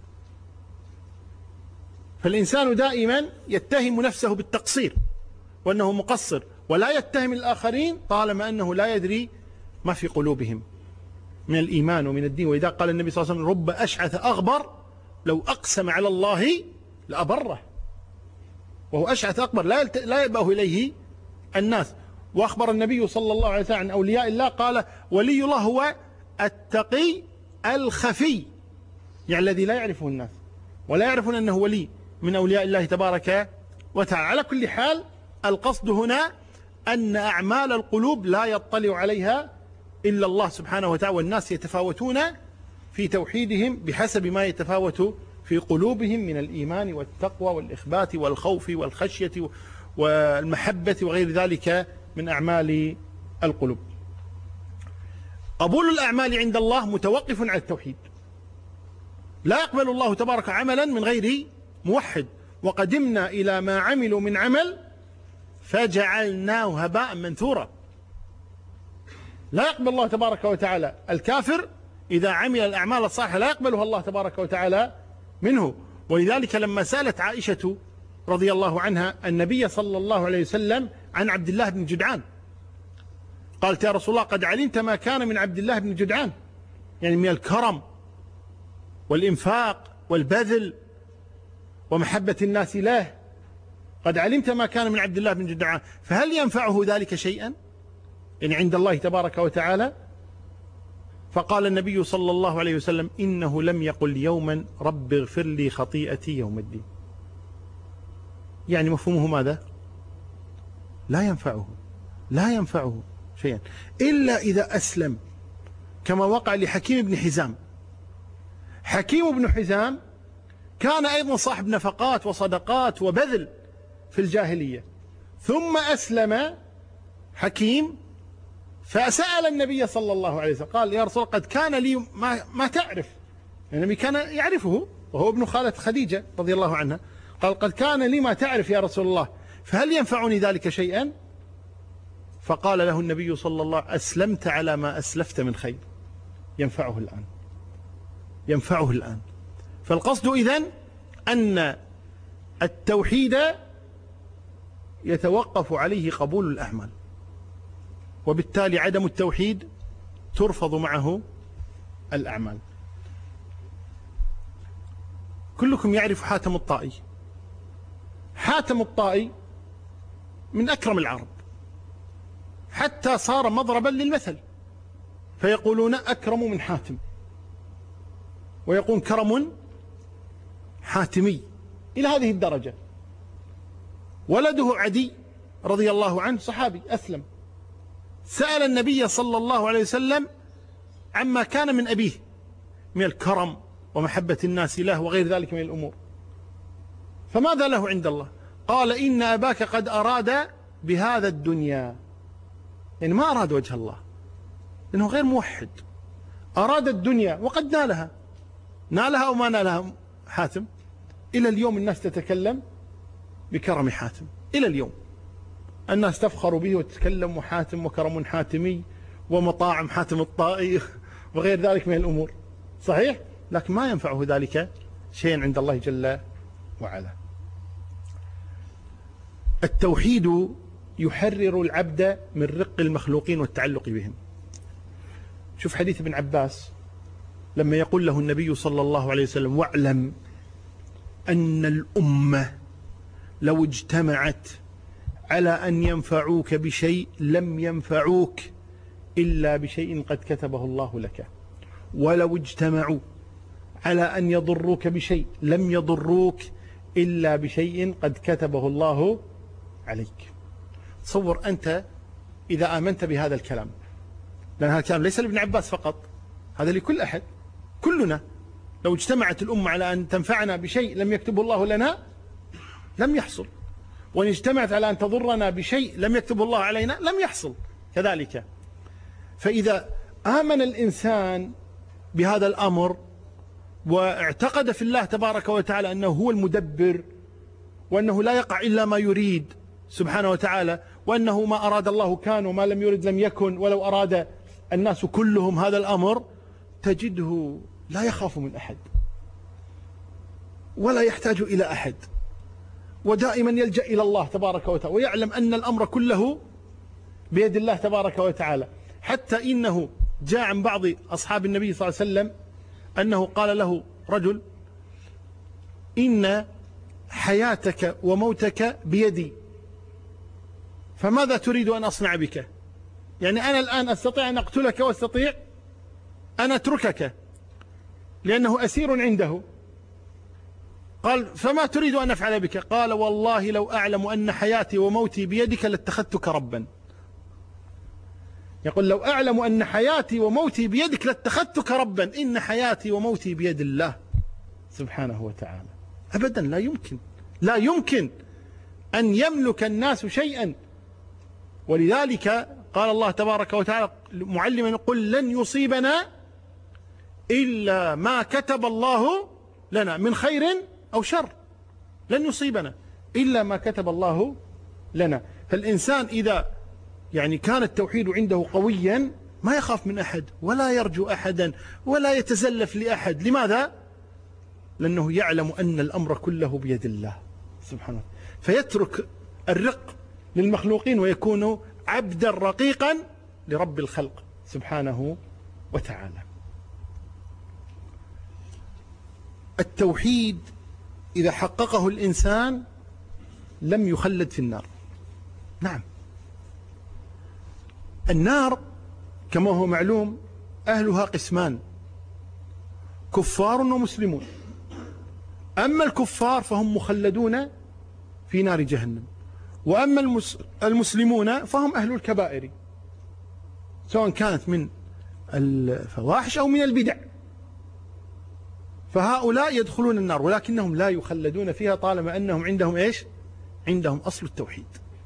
فالإنسان دائما يتهم نفسه بالتقصير وأنه مقصر، ولا يتهم الآخرين طالما أنه لا يدري ما في قلوبهم من الإيمان ومن الدين. وإذا قال النبي صلى الله عليه وسلم: رب أشعث أغبر لو أقسم على الله لأبره. وهو أشعث أغبر لا يأبه إليه الناس. وأخبر النبي صلى الله عليه وسلم عن أولياء الله قال: ولي الله هو التقي الخفي، يعني الذي لا يعرفه الناس ولا يعرفون أنه ولي من أولياء الله تبارك وتعالى. على كل حال القصد هنا أن أعمال القلوب لا يطلع عليها إلا الله سبحانه وتعالى، والناس يتفاوتون في توحيدهم بحسب ما يتفاوت في قلوبهم من الإيمان والتقوى والإخبات والخوف والخشية والمحبة وغير ذلك من أعمال القلوب. قبول الأعمال عند الله متوقف على التوحيد، لا يقبل الله تبارك عملا من غير موحد. وقدمنا إلى ما عملوا من عمل فجعلناه هباء منثورا. لا يقبل الله تبارك وتعالى الكافر إذا عمل الأعمال الصالحة، لا يقبلها الله تبارك وتعالى منه. ولذلك لما سألت عائشة رضي الله عنها النبي صلى الله عليه وسلم عن عبد الله بن جدعان، قالت: يا رسول الله قد علمت ما كان من عبد الله بن جدعان، يعني من الكرم والإنفاق والبذل ومحبة الناس له، قد علمت ما كان من عبد الله بن جدعان، فهل ينفعه ذلك شيئا يعني عند الله تبارك وتعالى؟ فقال النبي صلى الله عليه وسلم: إنه لم يقل يوما رب اغفر لي خطيئتي يوم الدين. يعني مفهومه ماذا؟ لا ينفعه شيئا إلا إذا أسلم، كما وقع لحكيم بن حزام. حكيم بن حزام كان أيضا صاحب نفقات وصدقات وبذل في الجاهلية، ثم أسلم حكيم فسأل النبي صلى الله عليه وسلم قال: يا رسول الله قد كان لي ما تعرف. النبي كان يعرفه وهو ابن خالة خديجة رضي الله عنها. قال: قد كان لي ما تعرف يا رسول الله، فهل ينفعني ذلك شيئا؟ فقال له النبي صلى الله عليه وسلم: أسلمت على ما أسلفت من خير، ينفعه الآن. فالقصد إذن أن التوحيد يتوقف عليه قبول الأعمال، وبالتالي عدم التوحيد ترفض معه الأعمال. كلكم يعرف حاتم الطائي. حاتم الطائي من أكرم العرب، حتى صار مضربا للمثل، فيقولون أكرم من حاتم، ويقول كرم حاتمي إلى هذه الدرجة. ولده عدي رضي الله عنه صحابي أسلم، سأل النبي صلى الله عليه وسلم عما كان من أبيه من الكرم ومحبة الناس له وغير ذلك من الأمور، فماذا له عند الله؟ قال: إن أباك قد أراد بهذا الدنيا، يعني ما أراد وجه الله لأنه غير موحد، أراد الدنيا وقد نالها أو ما نالها حاتم. إلى اليوم الناس تتكلم بكرم حاتم، إلى اليوم الناس تفخر به وتتكلم حاتم وكرم حاتمي ومطاعم حاتم الطائي وغير ذلك من الأمور، صحيح؟ لكن ما ينفعه ذلك شيئا عند الله جل وعلا. التوحيد يحرر العبد من رق المخلوقين والتعلق بهم. شوف حديث ابن عباس لما يقول له النبي صلى الله عليه وسلم: واعلم أن الأمة لو اجتمعت على أن ينفعوك بشيء لم ينفعوك إلا بشيء قد كتبه الله لك، ولو اجتمعوا على أن يضروك بشيء لم يضروك إلا بشيء قد كتبه الله عليك. تصور أنت إذا آمنت بهذا الكلام، لأن هذا الكلام ليس لابن عباس فقط، هذا لكل أحد، كلنا لو اجتمعت الأمة على أن تنفعنا بشيء لم يكتبه الله لنا لم يحصل، وإن اجتمعت على أن تضرنا بشيء لم يكتبه الله علينا لم يحصل كذلك. فإذا آمن الإنسان بهذا الأمر واعتقد في الله تبارك وتعالى أنه هو المدبر، وأنه لا يقع إلا ما يريد سبحانه وتعالى، وأنه ما أراد الله كان وما لم يرد لم يكن، ولو أراد الناس كلهم هذا الأمر تجده لا يخاف من أحد ولا يحتاج إلى أحد، ودائما يلجأ إلى الله تبارك وتعالى، ويعلم أن الأمر كله بيد الله تبارك وتعالى. حتى إنه جاء عن بعض أصحاب النبي صلى الله عليه وسلم أنه قال له رجل: إن حياتك وموتك بيدي، فماذا تريد أن أصنع بك؟ يعني أنا الآن أستطيع أن أقتلك وأستطيع أن أتركك لأنه أسير عنده. قال: فما تريد أن أفعل بك؟ قال: والله لو أعلم أن حياتي وموتي بيدك لاتخذتك ربا. يقول: لو أعلم أن حياتي وموتي بيدك لاتخذتك ربا. إن حياتي وموتي بيد الله سبحانه وتعالى. أبدا لا يمكن أن يملك الناس شيئا. ولذلك قال الله تبارك وتعالى معلما: قل لن يصيبنا إلا ما كتب الله لنا من خير أو شر. لن يصيبنا إلا ما كتب الله لنا. فالإنسان إذا كان التوحيد عنده قويا ما يخاف من أحد ولا يرجو أحدا ولا يتزلف لأحد. لماذا؟ لأنه يعلم أن الأمر كله بيد الله سبحانه، فيترك الرق للمخلوقين ويكون عبدا رقيقا لرب الخلق سبحانه وتعالى. التوحيد إذا حققه الإنسان لم يخلد في النار. نعم، النار كما هو معلوم أهلها قسمان: كفار ومسلمون. أما الكفار فهم مخلدون في نار جهنم، وأما المسلمون فهم أهل الكبائر، سواء كانت من الفواحش أو من البدع، فهؤلاء يدخلون النار ولكنهم لا يخلدون فيها طالما أنهم عندهم إيش؟ عندهم أصل التوحيد.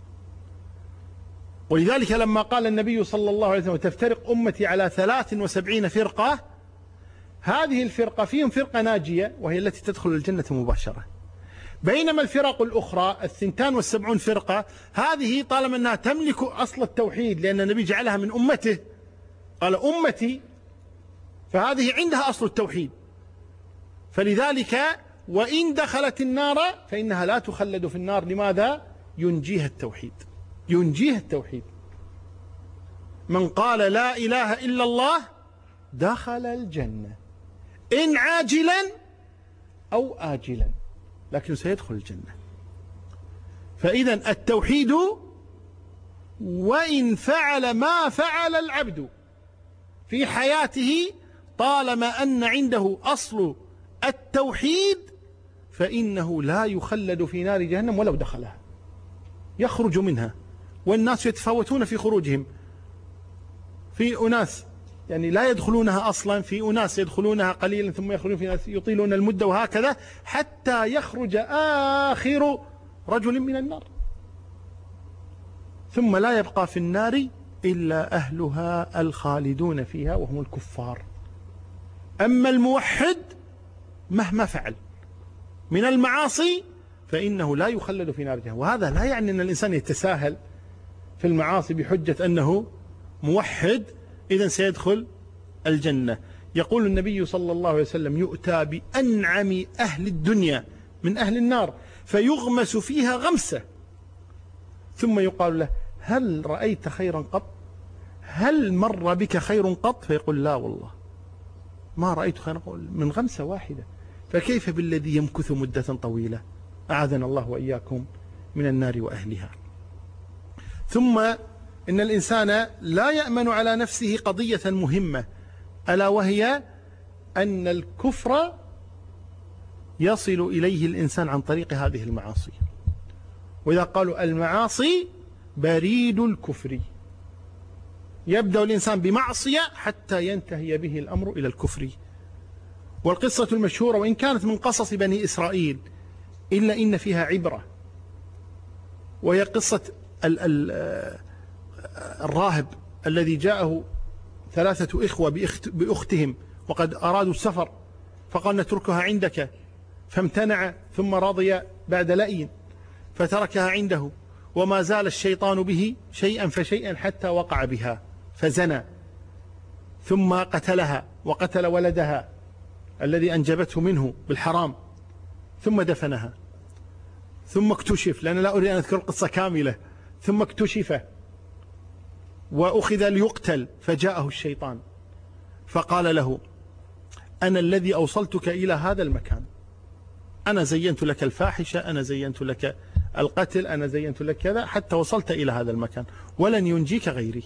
ولذلك لما قال النبي صلى الله عليه وسلم: تفترق أمتي على 73 فرقة، هذه الفرقة فيهم فرقة ناجية وهي التي تدخل الجنة مباشرة، بينما الفرق الأخرى 72 فرقة هذه طالما أنها تملك أصل التوحيد، لأن النبي جعلها من أمته، قال أمتي، فهذه عندها أصل التوحيد، فلذلك وإن دخلت النار فإنها لا تخلد في النار. لماذا؟ ينجيها التوحيد. من قال لا إله إلا الله دخل الجنة إن عاجلا أو آجلا، لكن سيدخل الجنة. فإذا التوحيد وإن فعل ما فعل العبد في حياته طالما أن عنده أصل التوحيد فإنه لا يخلد في نار جهنم ولو دخلها، يخرج منها. والناس يتفاوتون في خروجهم، في أناس لا يدخلونها أصلا، في أناس يدخلونها قليلا ثم يخرجون، في ناس يطيلون المدة، وهكذا حتى يخرج آخر رجل من النار، ثم لا يبقى في النار إلا أهلها الخالدون فيها وهم الكفار. أما الموحد مهما فعل من المعاصي فإنه لا يخلد في نار جهنم. وهذا لا يعني أن الإنسان يتساهل في المعاصي بحجة أنه موحد إذن سيدخل الجنة. يقول النبي صلى الله عليه وسلم: يؤتى بأنعم أهل الدنيا من أهل النار فيغمس فيها غمسة، ثم يقال له: هل رأيت خيرا قط؟ هل مر بك خير قط؟ فيقول: لا والله ما رأيت خيرا قط، من غمسة واحدة. فكيف بالذي يمكث مدة طويلة؟ أعاذنا الله وإياكم من النار وأهلها. ثم إن الإنسان لا يأمن على نفسه قضية مهمة، ألا وهي أن الكفر يصل إليه الإنسان عن طريق هذه المعاصي. وإذا قالوا المعاصي بريد الكفر، يبدأ الإنسان بمعصية حتى ينتهي به الأمر إلى الكفر. والقصة المشهورة وإن كانت من قصص بني إسرائيل إلا إن فيها عبرة، وهي قصة الراهب الذي جاءه 3 إخوة بأختهم وقد أرادوا السفر، فقال: نتركها عندك، فامتنع، ثم رضي بعد لأي فتركها عنده، وما زال الشيطان به شيئا فشيئا حتى وقع بها فزنى، ثم قتلها وقتل ولدها الذي أنجبته منه بالحرام، ثم دفنها، ثم اكتشف، لأن لا أريد أن أذكر القصة كاملة، ثم اكتشف وأخذ ليقتل، فجاءه الشيطان فقال له: أنا الذي أوصلتك إلى هذا المكان، أنا زينت لك الفاحشة، أنا زينت لك القتل، أنا زينت لك كذا حتى وصلت إلى هذا المكان، ولن ينجيك غيري،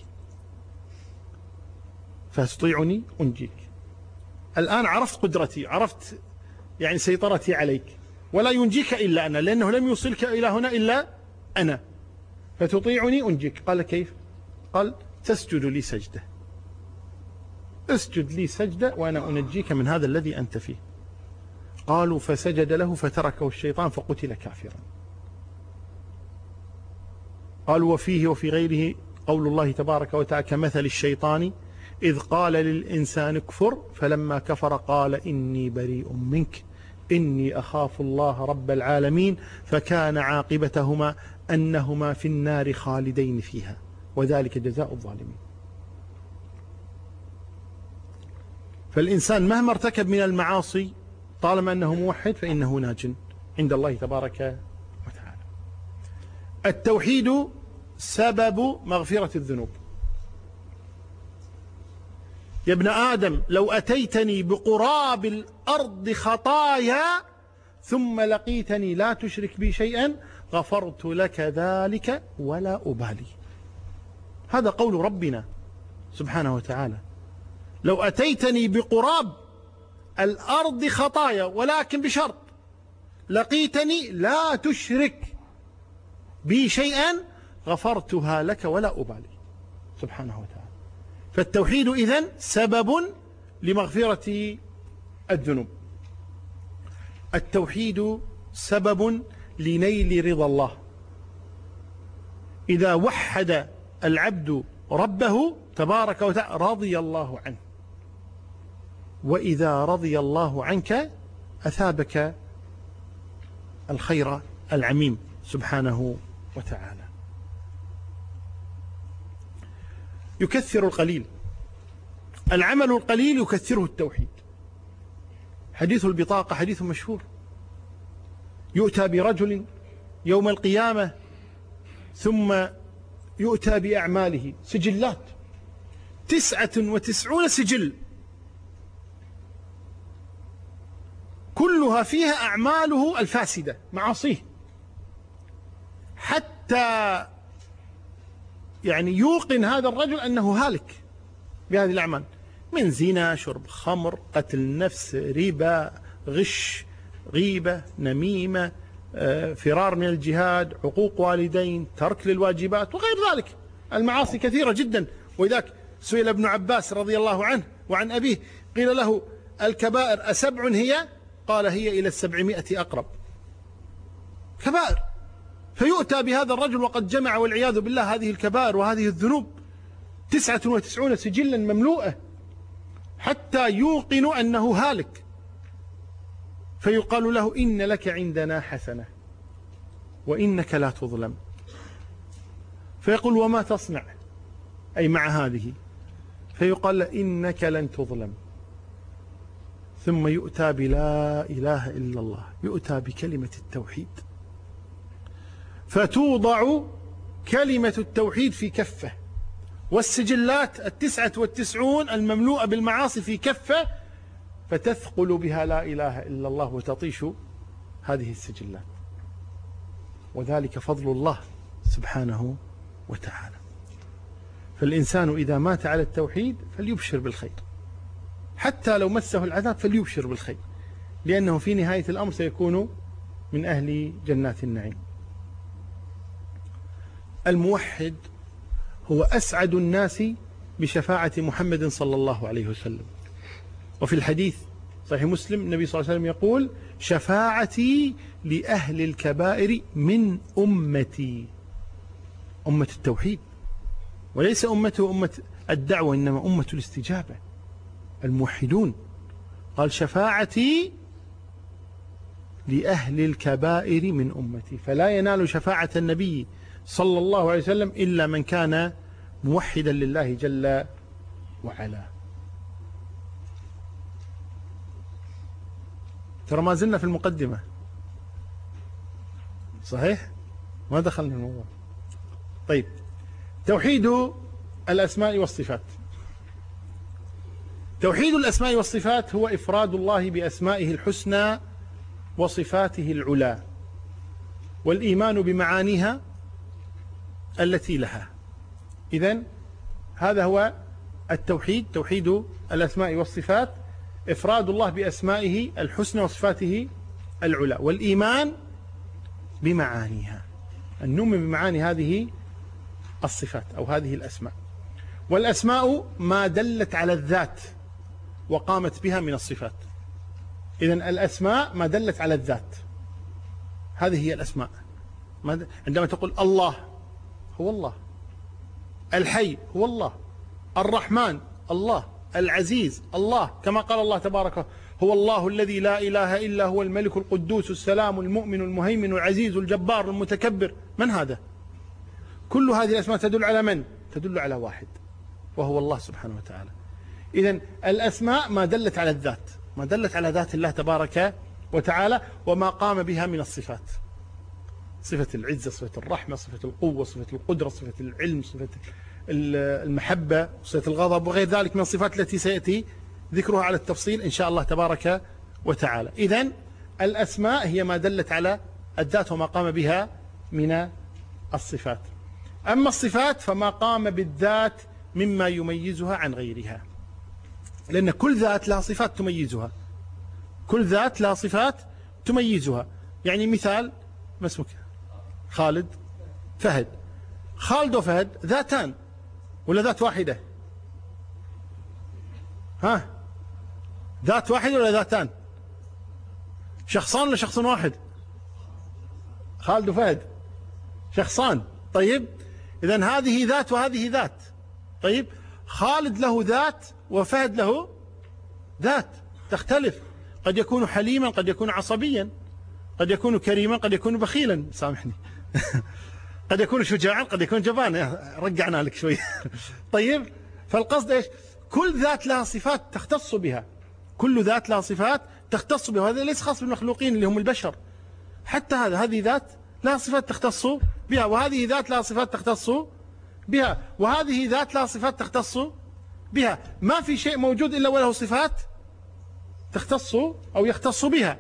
فاستطيعني أنجيك. الآن عرفت قدرتي، عرفت يعني سيطرتي عليك، ولا ينجيك إلا أنا، لأنه لم يوصلك إلى هنا إلا أنا، فتطيعني أنجيك. قال: كيف؟ قال: تسجد لي سجدة، اسجد لي سجدة وأنا أنجيك من هذا الذي أنت فيه. قالوا: فسجد له فتركه الشيطان فقتل كافرا. قالوا: وفيه وفي غيره قول الله تبارك وتعالى: كمثل الشيطان إذ قال للإنسان اكفر فلما كفر قال إني بريء منك إني أخاف الله رب العالمين فكان عاقبتهما أنهما في النار خالدين فيها وذلك جزاء الظالمين. فالإنسان مهما ارتكب من المعاصي طالما أنه موحد فإنه ناج عند الله تبارك وتعالى. التوحيد سبب مغفرة الذنوب. يا ابن آدم لو أتيتني بقراب الأرض خطايا ثم لقيتني لا تشرك بي شيئا غفرت لك ذلك ولا أبالي. هذا قول ربنا سبحانه وتعالى: لو أتيتني بقراب الأرض خطايا ولكن بشرط لقيتني لا تشرك بي شيئا غفرتها لك ولا أبالي سبحانه وتعالى. فالتوحيد إذن سبب لمغفرة الذنوب. التوحيد سبب لنيل رضا الله. إذا وحد العبد ربه تبارك وتعالى رضي الله عنه، وإذا رضي الله عنك أثابك الخير العميم سبحانه وتعالى. يكثر القليل، العمل القليل يكثره التوحيد. حديث البطاقة حديث مشهور، يؤتى برجل يوم القيامة ثم يؤتى بأعماله سجلات 99 سجل كلها فيها أعماله الفاسدة معاصيه، حتى يعني يوقن هذا الرجل أنه هالك بهذه الأعمال، من زنا، شرب خمر، قتل نفس، ربا، غش، غيبة، نميمة، فرار من الجهاد، عقوق والدين، ترك للواجبات وغير ذلك. المعاصي كثيرة جدا. وذاك سئل ابن عباس رضي الله عنه وعن أبيه، قيل له: الكبائر أسبع هي؟ قال: هي إلى 700 أقرب كبائر. فيؤتى بهذا الرجل وقد جمع والعياذ بالله هذه الكبائر وهذه الذنوب 99 سجلا مملوءة حتى يوقن أنه هالك، فيقال له: إن لك عندنا حسنة وإنك لا تظلم. فيقول: وما تصنع أي مع هذه؟ فيقال له: إنك لن تظلم. ثم يؤتى بلا إله إلا الله، يؤتى بكلمة التوحيد، فتوضع كلمة التوحيد في كفة، والسجلات 99 المملوءة بالمعاصي في كفة، فتثقل بها لا إله إلا الله وتطيش هذه السجلات. وذلك فضل الله سبحانه وتعالى. فالإنسان إذا مات على التوحيد فليبشر بالخير، حتى لو مسه العذاب فليبشر بالخير، لأنه في نهاية الأمر سيكون من أهل جنات النعيم. الموحد هو أسعد الناس بشفاعة محمد صلى الله عليه وسلم. وفي الحديث صحيح مسلم النبي صلى الله عليه وسلم يقول: شفاعتي لأهل الكبائر من أمتي، أمة التوحيد، وليس أمته أمة الدعوة، إنما أمة الاستجابة، الموحدون. قال: شفاعتي لأهل الكبائر من أمتي. فلا ينال شفاعة النبي صلى الله عليه وسلم إلا من كان موحدا لله جل وعلا. ترى ما زلنا في المقدمة، صحيح؟ ما دخلنا الموضوع. طيب، توحيد الأسماء والصفات. توحيد الأسماء والصفات هو إفراد الله بأسمائه الحسنى وصفاته العلى، والإيمان بمعانيها التي لها. إذن هذا هو التوحيد، توحيد الأسماء والصفات، إفراد الله بأسمائه الحسنى وصفاته العلى، والإيمان بمعانيها، أن نؤمن بمعاني هذه الصفات أو هذه الأسماء. والأسماء ما دلت على الذات وقامت بها من الصفات. إذن الأسماء ما دلت على الذات، هذه هي الأسماء. عندما تقول الله هو الله، الحي هو الله، الرحمن الله، العزيز الله، كما قال الله تبارك هو الله الذي لا إله إلا هو الملك القدوس السلام المؤمن المهيمن العزيز الجبار المتكبر. من هذا؟ كل هذه الأسماء تدل على من؟ تدل على واحد، وهو الله سبحانه وتعالى. إذن الأسماء ما دلت على الذات، ما دلت على ذات الله تبارك وتعالى، وما قام بها من الصفات، صفة العزة، صفة الرحمة، صفة القوة، صفة القدرة، صفة العلم، صفة المحبة، صفة الغضب، وغير ذلك من الصفات التي سيأتي ذكرها على التفصيل إن شاء الله تبارك وتعالى. إذن الأسماء هي ما دلت على الذات وما قام بها من الصفات. أما الصفات فما قام بالذات مما يميزها عن غيرها، لأن كل ذات لها صفات تميزها، كل ذات لها صفات تميزها. يعني مثال، ما اسمك؟ خالد، فهد. خالد وفهد ذاتان ولا ذات واحدة؟ ها، ذات واحدة ولا ذاتان؟ شخصان ولا شخص واحد؟ خالد وفهد شخصان. طيب، إذن هذه ذات وهذه ذات. طيب، خالد له ذات وفهد له ذات تختلف، قد يكون حليما، قد يكون عصبيا، قد يكون كريما، قد يكون بخيلا، سامحني قد يكون شجاعا، قد يكون جبانا، رجعنا لك شوي طيب، فالقصد ايش؟ كل ذات لها صفات تختص بها، كل ذات لها صفات تختص بها، وهذا ليس خاص بالمخلوقين اللي هم البشر، حتى هذه ذات لها صفات تختص بها، وهذه ذات لها صفات تختص بها، وهذه ذات لها صفات تختص بها. ما في شيء موجود إلا وله صفات تختص أو يختص بها.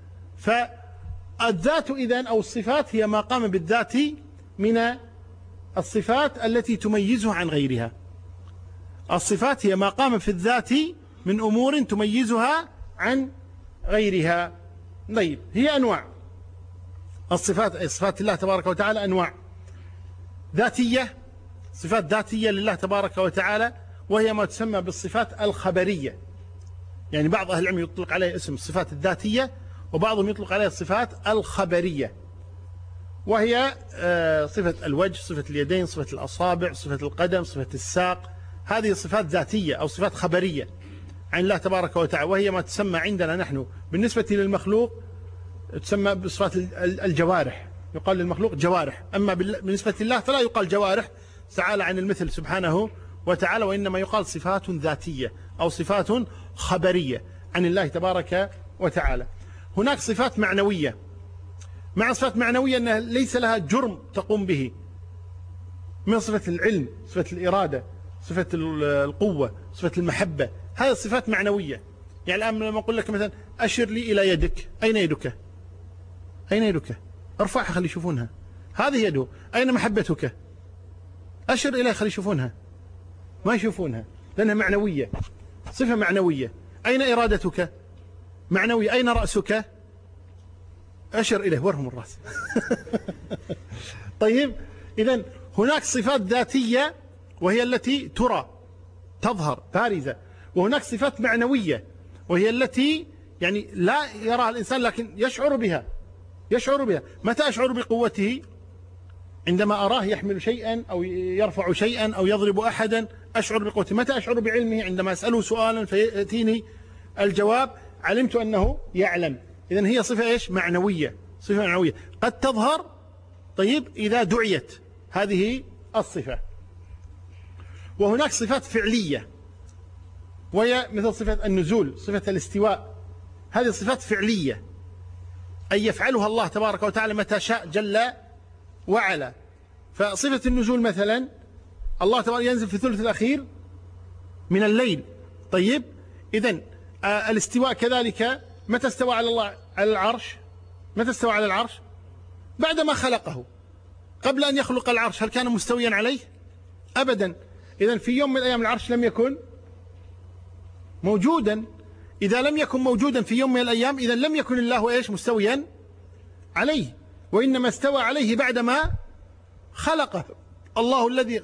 فالذات إذن أو الصفات هي ما قام بالذات من الصفات التي تميزها عن غيرها. الصفات هي ما قام في الذات من أمور تميزها عن غيرها. طيب، هي أنواع الصفات، صفات الله تبارك وتعالى أنواع: ذاتية، صفات ذاتية لله تبارك وتعالى، وهي ما تسمى بالصفات الخبرية. يعني بعض أهل العلم يطلق عليها اسم الصفات الذاتية، وبعضهم يطلق عليها الصفات الخبرية، وهي صفة الوجه، صفة اليدين، صفة الأصابع، صفة القدم، صفة الساق. هذه صفات ذاتية أو صفات خبرية عن الله تبارك وتعالى، وهي ما تسمى عندنا نحن بالنسبة للمخلوق تسمى بصفات الجوارح، يقال للمخلوق جوارح، أما بالنسبة لله فلا يقال جوارح تعالى عن المثل سبحانه وتعالى، وإنما يقال صفات ذاتية أو صفات خبرية عن الله تبارك وتعالى. هناك صفات معنوية، مع صفات معنوية أنها ليس لها جرم تقوم به، من صفة العلم، صفة الإرادة، صفة القوة، صفة المحبة، هذه الصفات معنوية. يعني الآن لما أقول لك مثلا أشر لي إلى يدك، أين يدك؟ أين يدك؟ ارفعها خلي يشوفونها، هذه يده. أين محبتك؟ أشر إليها خلي يشوفونها، ما يشوفونها لأنها معنوية، صفة معنوية. أين إرادتك؟ معنوية. أين رأسك؟ أشر إليه، ورهم الرأس طيب، إذن هناك صفات ذاتية وهي التي ترى تظهر بارزة، وهناك صفات معنوية وهي التي يعني لا يراها الإنسان لكن يشعر بها، يشعر بها. متى أشعر بقوته؟ عندما أراه يحمل شيئا أو يرفع شيئا أو يضرب أحدا أشعر بقوته. متى أشعر بعلمه؟ عندما أسأله سؤالا فيأتيني الجواب علمت أنه يعلم. إذن هي صفة إيش؟ معنوية، صفة معنوية قد تظهر طيب إذا دعيت، هذه الصفة. وهناك صفات فعلية، وهي مثل صفة النزول، صفة الاستواء، هذه صفات فعلية أي يفعلها الله تبارك وتعالى متى شاء جل وعلا. فصفة النزول مثلا الله تبارك ينزل في الثلث الأخير من الليل. طيب، إذن الاستواء كذلك متى استوى على الله على العرش؟ متى استوى على العرش؟ بعدما خلقه. قبل أن يخلق العرش هل كان مستويا عليه؟ أبدا. إذن في يوم من الأيام العرش لم يكن موجودا. إذا لم يكن موجودا في يوم من الأيام إذن لم يكن الله إيش مستويا عليه، وإنما استوى عليه بعدما خلقه. الله الذي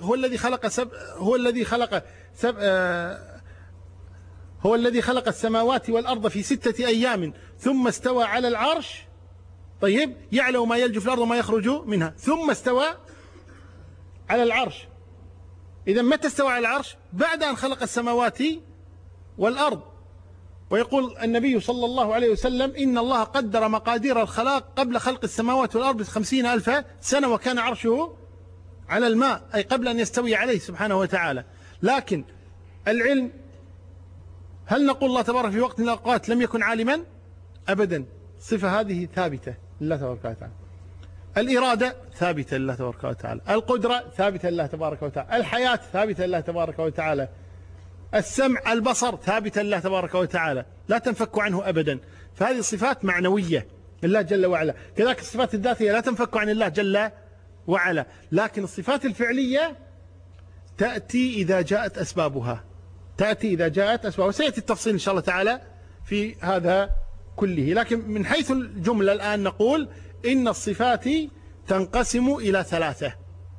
هو الذي خلق السماوات والأرض في 6 أيام ثم استوى على العرش. طيب، يعلم ما يلج في الأرض وما يخرج منها، ثم استوى على العرش. إذا متى استوى على العرش؟ بعد أن خلق السماوات والأرض. ويقول النبي صلى الله عليه وسلم إن الله قدر مقادير الخلاق قبل خلق السماوات والأرض 50,000 سنة وكان عرشه على الماء، أي قبل أن يستوي عليه سبحانه وتعالى. لكن العلم، هل نقول الله تبارك في وقت من الأوقات لم يكن عالما؟ أبدا. صفة هذه ثابتة لله تبارك وتعالى. الإرادة ثابتة لله تبارك وتعالى، القدرة ثابتة لله تبارك وتعالى، الحياة ثابتة لله تبارك وتعالى، السمع البصر ثابتة لله تبارك وتعالى، لا تنفك عنه أبدا. فهذه صفات معنوية لله جل وعلا. كذلك الصفات الذاتية لا تنفك عن الله جل وعلا. لكن الصفات الفعلية تأتي إذا جاءت أسبابها، وسيأتي التفصيل إن شاء الله تعالى في هذا كله. لكن من حيث الجملة الآن نقول إن الصفات تنقسم إلى 3: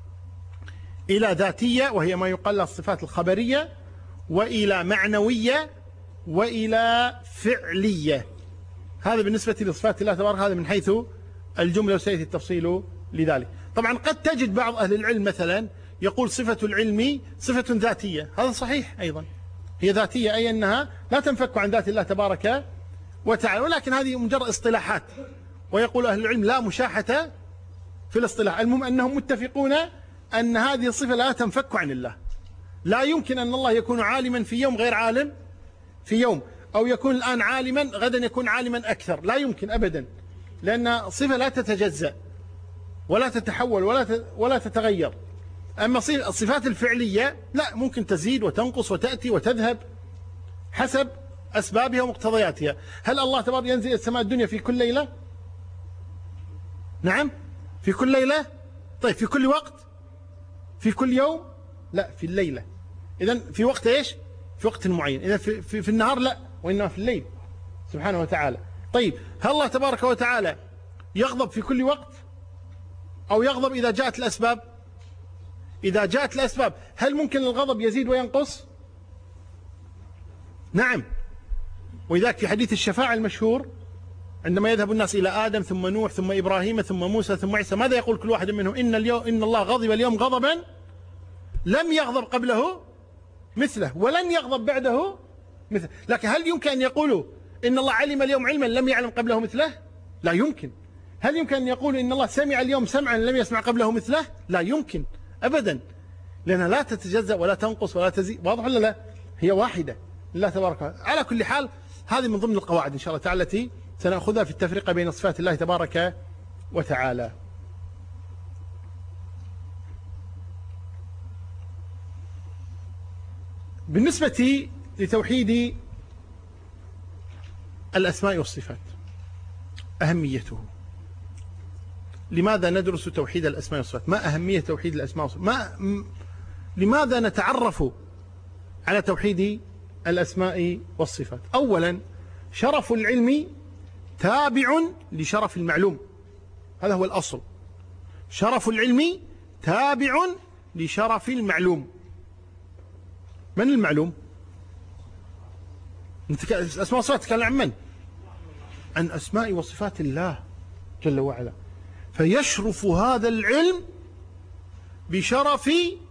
إلى ذاتية وهي ما يقال لها الصفات الخبرية، وإلى معنوية، وإلى فعلية. هذا بالنسبة لصفات الله تبارك، هذا من حيث الجملة، وسيأتي التفصيل لذلك. طبعا قد تجد بعض أهل العلم مثلا يقول صفة العلم صفة ذاتية، هذا صحيح أيضا، هي ذاتية أي أنها لا تنفك عن ذات الله تبارك وتعالى، ولكن هذه مجرد اصطلاحات. ويقول أهل العلم لا مشاحة في الاصطلاح، المهم أنهم متفقون أن هذه الصفة لا تنفك عن الله. لا يمكن أن الله يكون عالما في يوم غير عالم في يوم، أو يكون الآن عالما غدا يكون عالما أكثر، لا يمكن أبدا، لأن صفة لا تتجزأ ولا تتحول ولا تتغير. أما الصفات الفعلية لا، ممكن تزيد وتنقص وتأتي وتذهب حسب أسبابها ومقتضياتها. هل الله تبارك ينزل إلى السماء الدنيا في كل ليلة؟ نعم، في كل ليلة. طيب، في كل وقت؟ في كل يوم؟ لا، في الليلة. إذن في وقت إيش؟ في وقت معين. إذن في النهار لا، وإنما في الليل سبحانه وتعالى. طيب، هل الله تبارك وتعالى يغضب في كل وقت، أو يغضب إذا جاءت الأسباب؟ إذا جاءت الأسباب هل ممكن الغضب يزيد وينقص؟ نعم. ولذلك في حديث الشفاعة المشهور عندما يذهب الناس إلى آدم ثم نوح ثم إبراهيم ثم موسى ثم عيسى، ماذا يقول كل واحد منهم؟ إن الله غضب اليوم غضبا لم يغضب قبله مثله ولن يغضب بعده مثله. لكن هل يمكن أن يقولوا إن الله علم اليوم علما لم يعلم قبله مثله؟ لا يمكن. هل يمكن أن يقولوا إن الله سمع اليوم سمعا لم يسمع قبله مثله؟ لا يمكن أبدا، لأنها لا تتجزأ ولا تنقص ولا تزيد. واضح ولا لا؟ هي واحدة لله تبارك وتعالى. على كل حال هذه من ضمن القواعد إن شاء الله تعالى التي سنأخذها في التفرقة بين صفات الله تبارك وتعالى. بالنسبة لتوحيد الأسماء والصفات، أهميته. لماذا ندرس توحيد الأسماء والصفات؟ ما أهمية توحيد الأسماء والصفات؟ لماذا نتعرف على توحيد الأسماء والصفات؟ أولا، شرف العلم تابع لشرف المعلوم، هذا هو الأصل. شرف العلم تابع لشرف المعلوم. من المعلوم؟ أسماء وصفات تكلم عن من؟ عن أسماء وصفات الله جل وعلا. فيشرف هذا العلم بشرف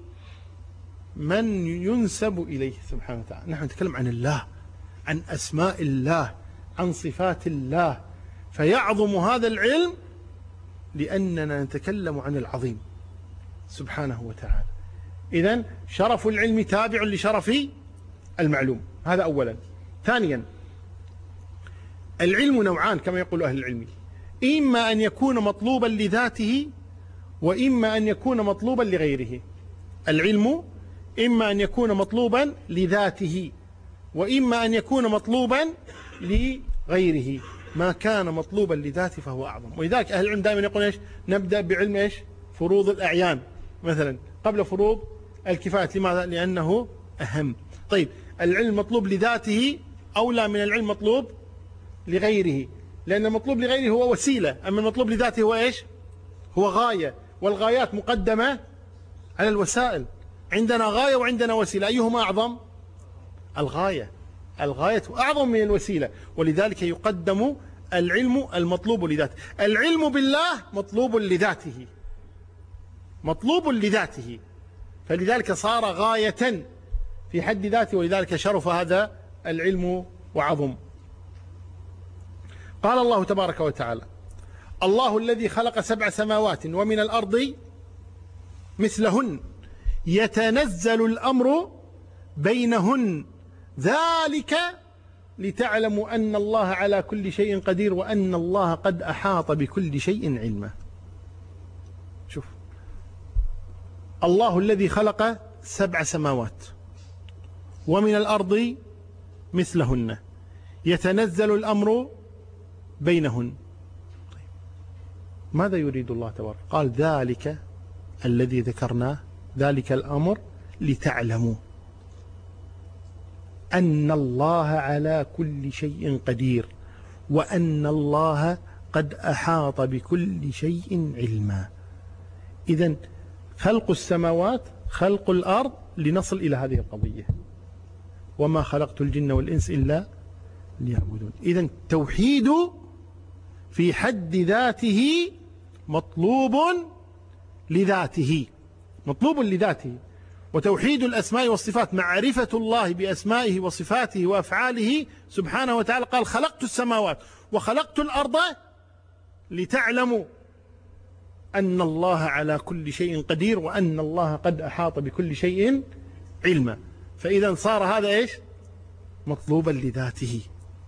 من ينسب إليه سبحانه وتعالى. نحن نتكلم عن الله، عن أسماء الله، عن صفات الله، فيعظم هذا العلم لأننا نتكلم عن العظيم. سبحانه وتعالى. إذن شرف العلم تابع لشرف المعلوم، هذا أولا. ثانيا، العلم نوعان كما يقول أهل العلم، إما أن يكون مطلوبا لذاته وإما أن يكون مطلوبا لغيره. العلم إما أن يكون مطلوبا لذاته وإما أن يكون مطلوبا لغيره. ما كان مطلوبا لذاته فهو أعظم. ولذلك أهل العلم دائما يقول إيش؟ نبدأ بعلم إيش؟ فروض الأعيان مثلا قبل فروض الكفاية. لماذا؟ لأنه أهم. طيب، العلم مطلوب لذاته أولى من العلم مطلوب لغيره، لأن المطلوب لغيره هو وسيلة، أما المطلوب لذاته هو إيش؟ هو غاية، والغايات مقدمة على الوسائل. عندنا غاية وعندنا وسيلة، أيهما أعظم؟ الغاية. الغاية أعظم من الوسيلة، ولذلك يقدم العلم المطلوب لذاته. العلم بالله مطلوب لذاته، مطلوب لذاته، فلذلك صار غاية في حد ذاته، ولذلك شرف هذا العلم وعظم. قال الله تبارك وتعالى: الله الذي خلق 7 سماوات ومن الأرض مثلهن يتنزل الأمر بينهن ذلك لتعلموا أن الله على كل شيء قدير وأن الله قد أحاط بكل شيء علما. شوف، الله الذي خلق 7 سماوات ومن الأرض مثلهن يتنزل الأمر بينهن. ماذا يريد الله تبارك؟ قال: ذلك الذي ذكرناه، ذلك الأمر لتعلموا أن الله على كل شيء قدير وأن الله قد أحاط بكل شيء علما. إذن خلق السماوات، خلق الأرض، لنصل إلى هذه القضية: وما خلقت الجن والإنس إلا ليعبدون. إذن التوحيد في حد ذاته مطلوب لذاته، مطلوب لذاته. وتوحيد الأسماء والصفات معرفة الله بأسمائه وصفاته وأفعاله سبحانه وتعالى. قال: خلقت السماوات وخلقت الأرض لتعلموا أن الله على كل شيء قدير وأن الله قد أحاط بكل شيء علما. فإذا صار هذا إيش؟ مطلوبا لذاته.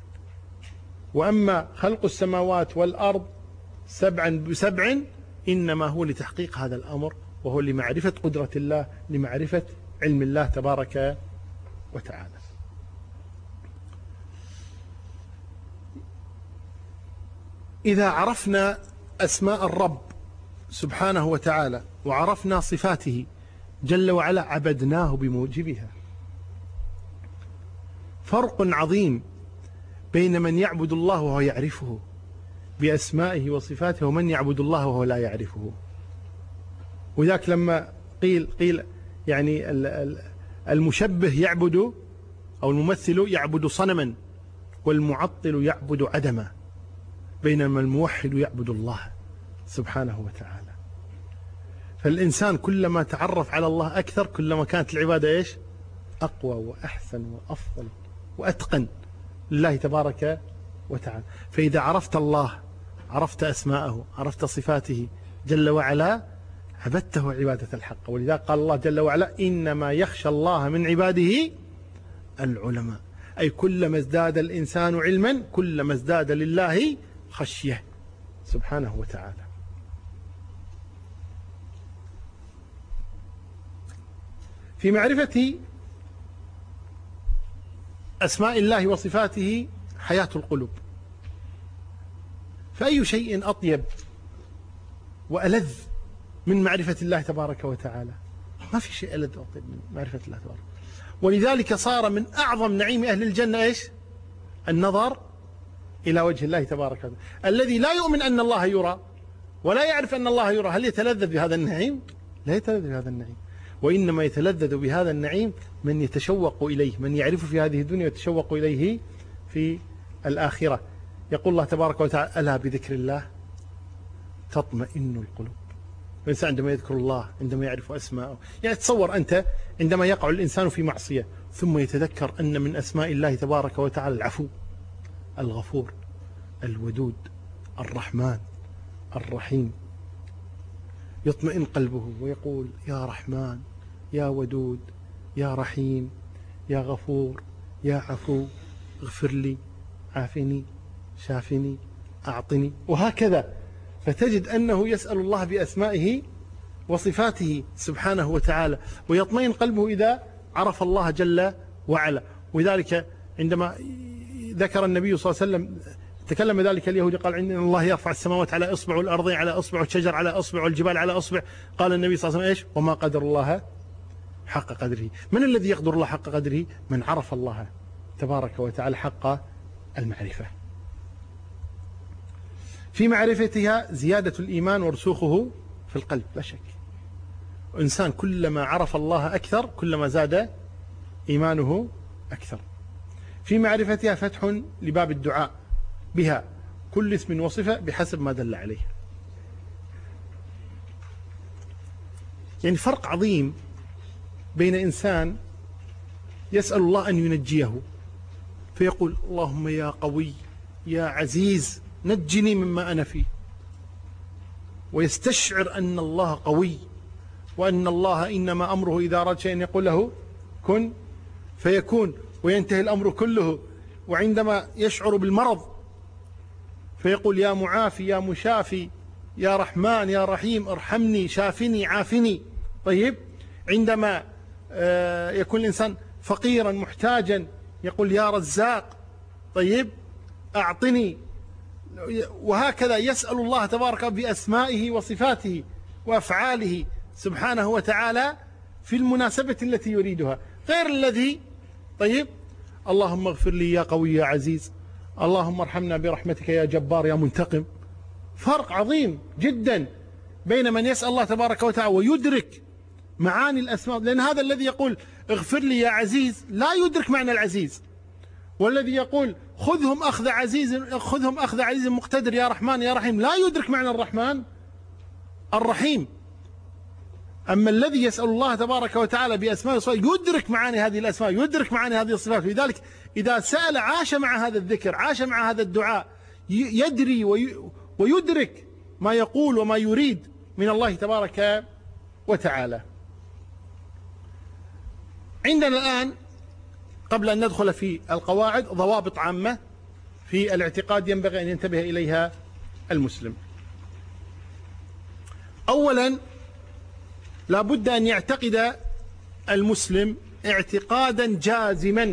وأما خلق السماوات والأرض 7 ب7 إنما هو لتحقيق هذا الأمر، وهو لمعرفة قدرة الله، لمعرفة علم الله تبارك وتعالى. إذا عرفنا أسماء الرب سبحانه وتعالى وعرفنا صفاته جل وعلا عبدناه بموجبها. فرق عظيم بين من يعبد الله وهو يعرفه بأسمائه وصفاته ومن يعبد الله وهو لا يعرفه. وذاك لما قيل يعني المشبه يعبد أو الممثل يعبد صنما والمعطل يعبد عدما، بينما الموحد يعبد الله سبحانه وتعالى. فالإنسان كلما تعرف على الله أكثر كلما كانت العبادة إيش؟ أقوى وأحسن وأفضل وأتقن لله تبارك وتعالى. فإذا عرفت الله، عرفت أسماءه، عرفت صفاته جل وعلا، عبدته عبادة الحق. ولذلك قال الله جل وعلا: إنما يخشى الله من عباده العلماء. أي كلما ازداد الإنسان علما كلما ازداد لله خشية سبحانه وتعالى. في معرفة أسماء الله وصفاته حياة القلوب. فأي شيء أطيب وألذ من معرفة الله تبارك وتعالى؟ ما في شيء ألذ وأطيب من معرفة الله تبارك. ولذلك صار من أعظم نعيم أهل الجنة إيش؟ النظر إلى وجه الله تبارك وتعالى. الذي لا يؤمن أن الله يرى ولا يعرف أن الله يرى، هل يتلذذ بهذا النعيم؟ لا يتلذذ بهذا النعيم. وإنما يتلذذ بهذا النعيم من يتشوق إليه، من يعرف في هذه الدنيا ويتشوق إليه في الآخرة. يقول الله تبارك وتعالى: ألا بذكر الله تطمئن القلوب. الإنسان عندما يذكر الله، عندما يعرف أسماءه، يعني تصور أنت عندما يقع الإنسان في معصية ثم يتذكر أن من أسماء الله تبارك وتعالى العفو، الغفور، الودود، الرحمن، الرحيم. يطمئن قلبه ويقول يا رحمن يا ودود يا رحيم يا غفور يا عفو اغفر لي عافني شافني أعطني، وهكذا. فتجد أنه يسأل الله بأسمائه وصفاته سبحانه وتعالى، ويطمئن قلبه إذا عرف الله جل وعلا. ولذلك عندما ذكر النبي صلى الله عليه وسلم تكلم ذلك اليهودي قال إن الله يرفع السماوات على إصبع والأرضين على إصبع والشجر على إصبع والجبال على إصبع. قال النبي صلى الله عليه وسلم إيش؟ وما قدر الله حق قدره. من الذي يقدر الله حق قدره؟ من عرف الله تبارك وتعالى حق المعرفة. في معرفتها زيادة الإيمان ورسوخه في القلب لا شك. إنسان كلما عرف الله أكثر كلما زاد إيمانه أكثر. في معرفتها فتح لباب الدعاء بها كل اسم وصفة بحسب ما دل عليه. يعني فرق عظيم بين إنسان يسأل الله أن ينجيه فيقول اللهم يا قوي يا عزيز نجني مما أنا فيه، ويستشعر أن الله قوي وأن الله إنما أمره إذا أراد شيئا يقول له كن فيكون وينتهي الأمر كله. وعندما يشعر بالمرض فيقول يا معافي يا مشافي يا رحمن يا رحيم ارحمني شافني عافني. طيب عندما يكون الإنسان فقيرا محتاجا يقول يا رزاق طيب أعطني. وهكذا يسأل الله تبارك بأسمائه وصفاته وأفعاله سبحانه وتعالى في المناسبة التي يريدها، غير الذي طيب اللهم اغفر لي يا قوي يا عزيز، اللهم ارحمنا برحمتك يا جبار يا منتقم. فرق عظيم جدا بين من يسأل الله تبارك وتعالى ويدرك معاني الأسماء، لأن هذا الذي يقول اغفر لي يا عزيز لا يدرك معنى العزيز، والذي يقول خذهم أخذ عزيز مقتدر يا رحمن يا رحيم لا يدرك معنى الرحمن الرحيم. أما الذي يسأل الله تبارك وتعالى بأسماء وصفات يدرك معاني هذه الأسماء يدرك معاني هذه الصفات. لذلك إذا سأل عاش مع هذا الذكر عاش مع هذا الدعاء يدري ويدرك ما يقول وما يريد من الله تبارك وتعالى. عندنا الآن قبل أن ندخل في القواعد ضوابط عامة في الاعتقاد ينبغي أن ينتبه إليها المسلم. أولا لا بد أن يعتقد المسلم اعتقادا جازما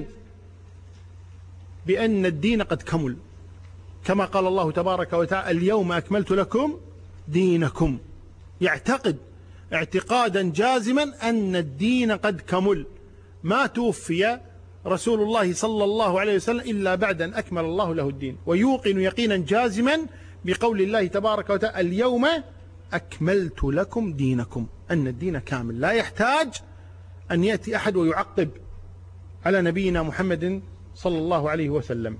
بأن الدين قد كمل، كما قال الله تبارك وتعالى اليوم أكملت لكم دينكم. يعتقد اعتقادا جازما أن الدين قد كمل، ما توفي رسول الله صلى الله عليه وسلم إلا بعد أن أكمل الله له الدين. ويوقن يقينا جازما بقول الله تبارك وتعالى اليوم أكملت لكم دينكم، أن الدين كامل لا يحتاج أن يأتي أحد ويعقب على نبينا محمد صلى الله عليه وسلم.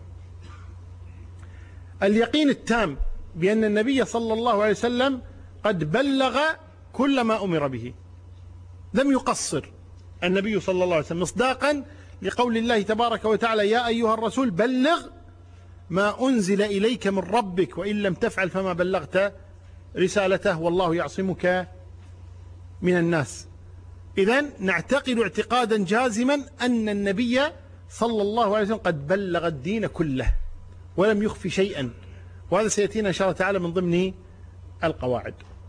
اليقين التام بأن النبي صلى الله عليه وسلم قد بلغ كل ما أمر به، لم يقصر النبي صلى الله عليه وسلم، مصداقا لقول الله تبارك وتعالى يا أيها الرسول بلغ ما أنزل إليك من ربك وإن لم تفعل فما بلغت رسالته والله يعصمك من الناس. إذن نعتقد اعتقادا جازما أن النبي صلى الله عليه وسلم قد بلغ الدين كله ولم يخفي شيئا، وهذا سيأتينا إن شاء الله تعالى من ضمن القواعد.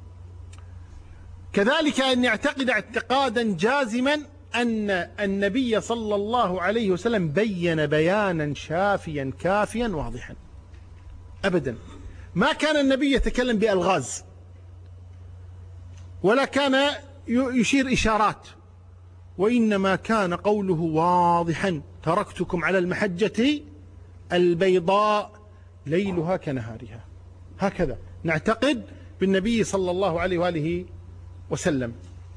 كذلك أن يعتقد اعتقادا جازما أن النبي صلى الله عليه وسلم بين بيانا شافيا كافيا واضحا. أبدا ما كان النبي يتكلم بألغاز ولا كان يشير إشارات، وإنما كان قوله واضحا تركتكم على المحجة البيضاء ليلها كنهارها. هكذا نعتقد بالنبي صلى الله عليه وآله وسلم.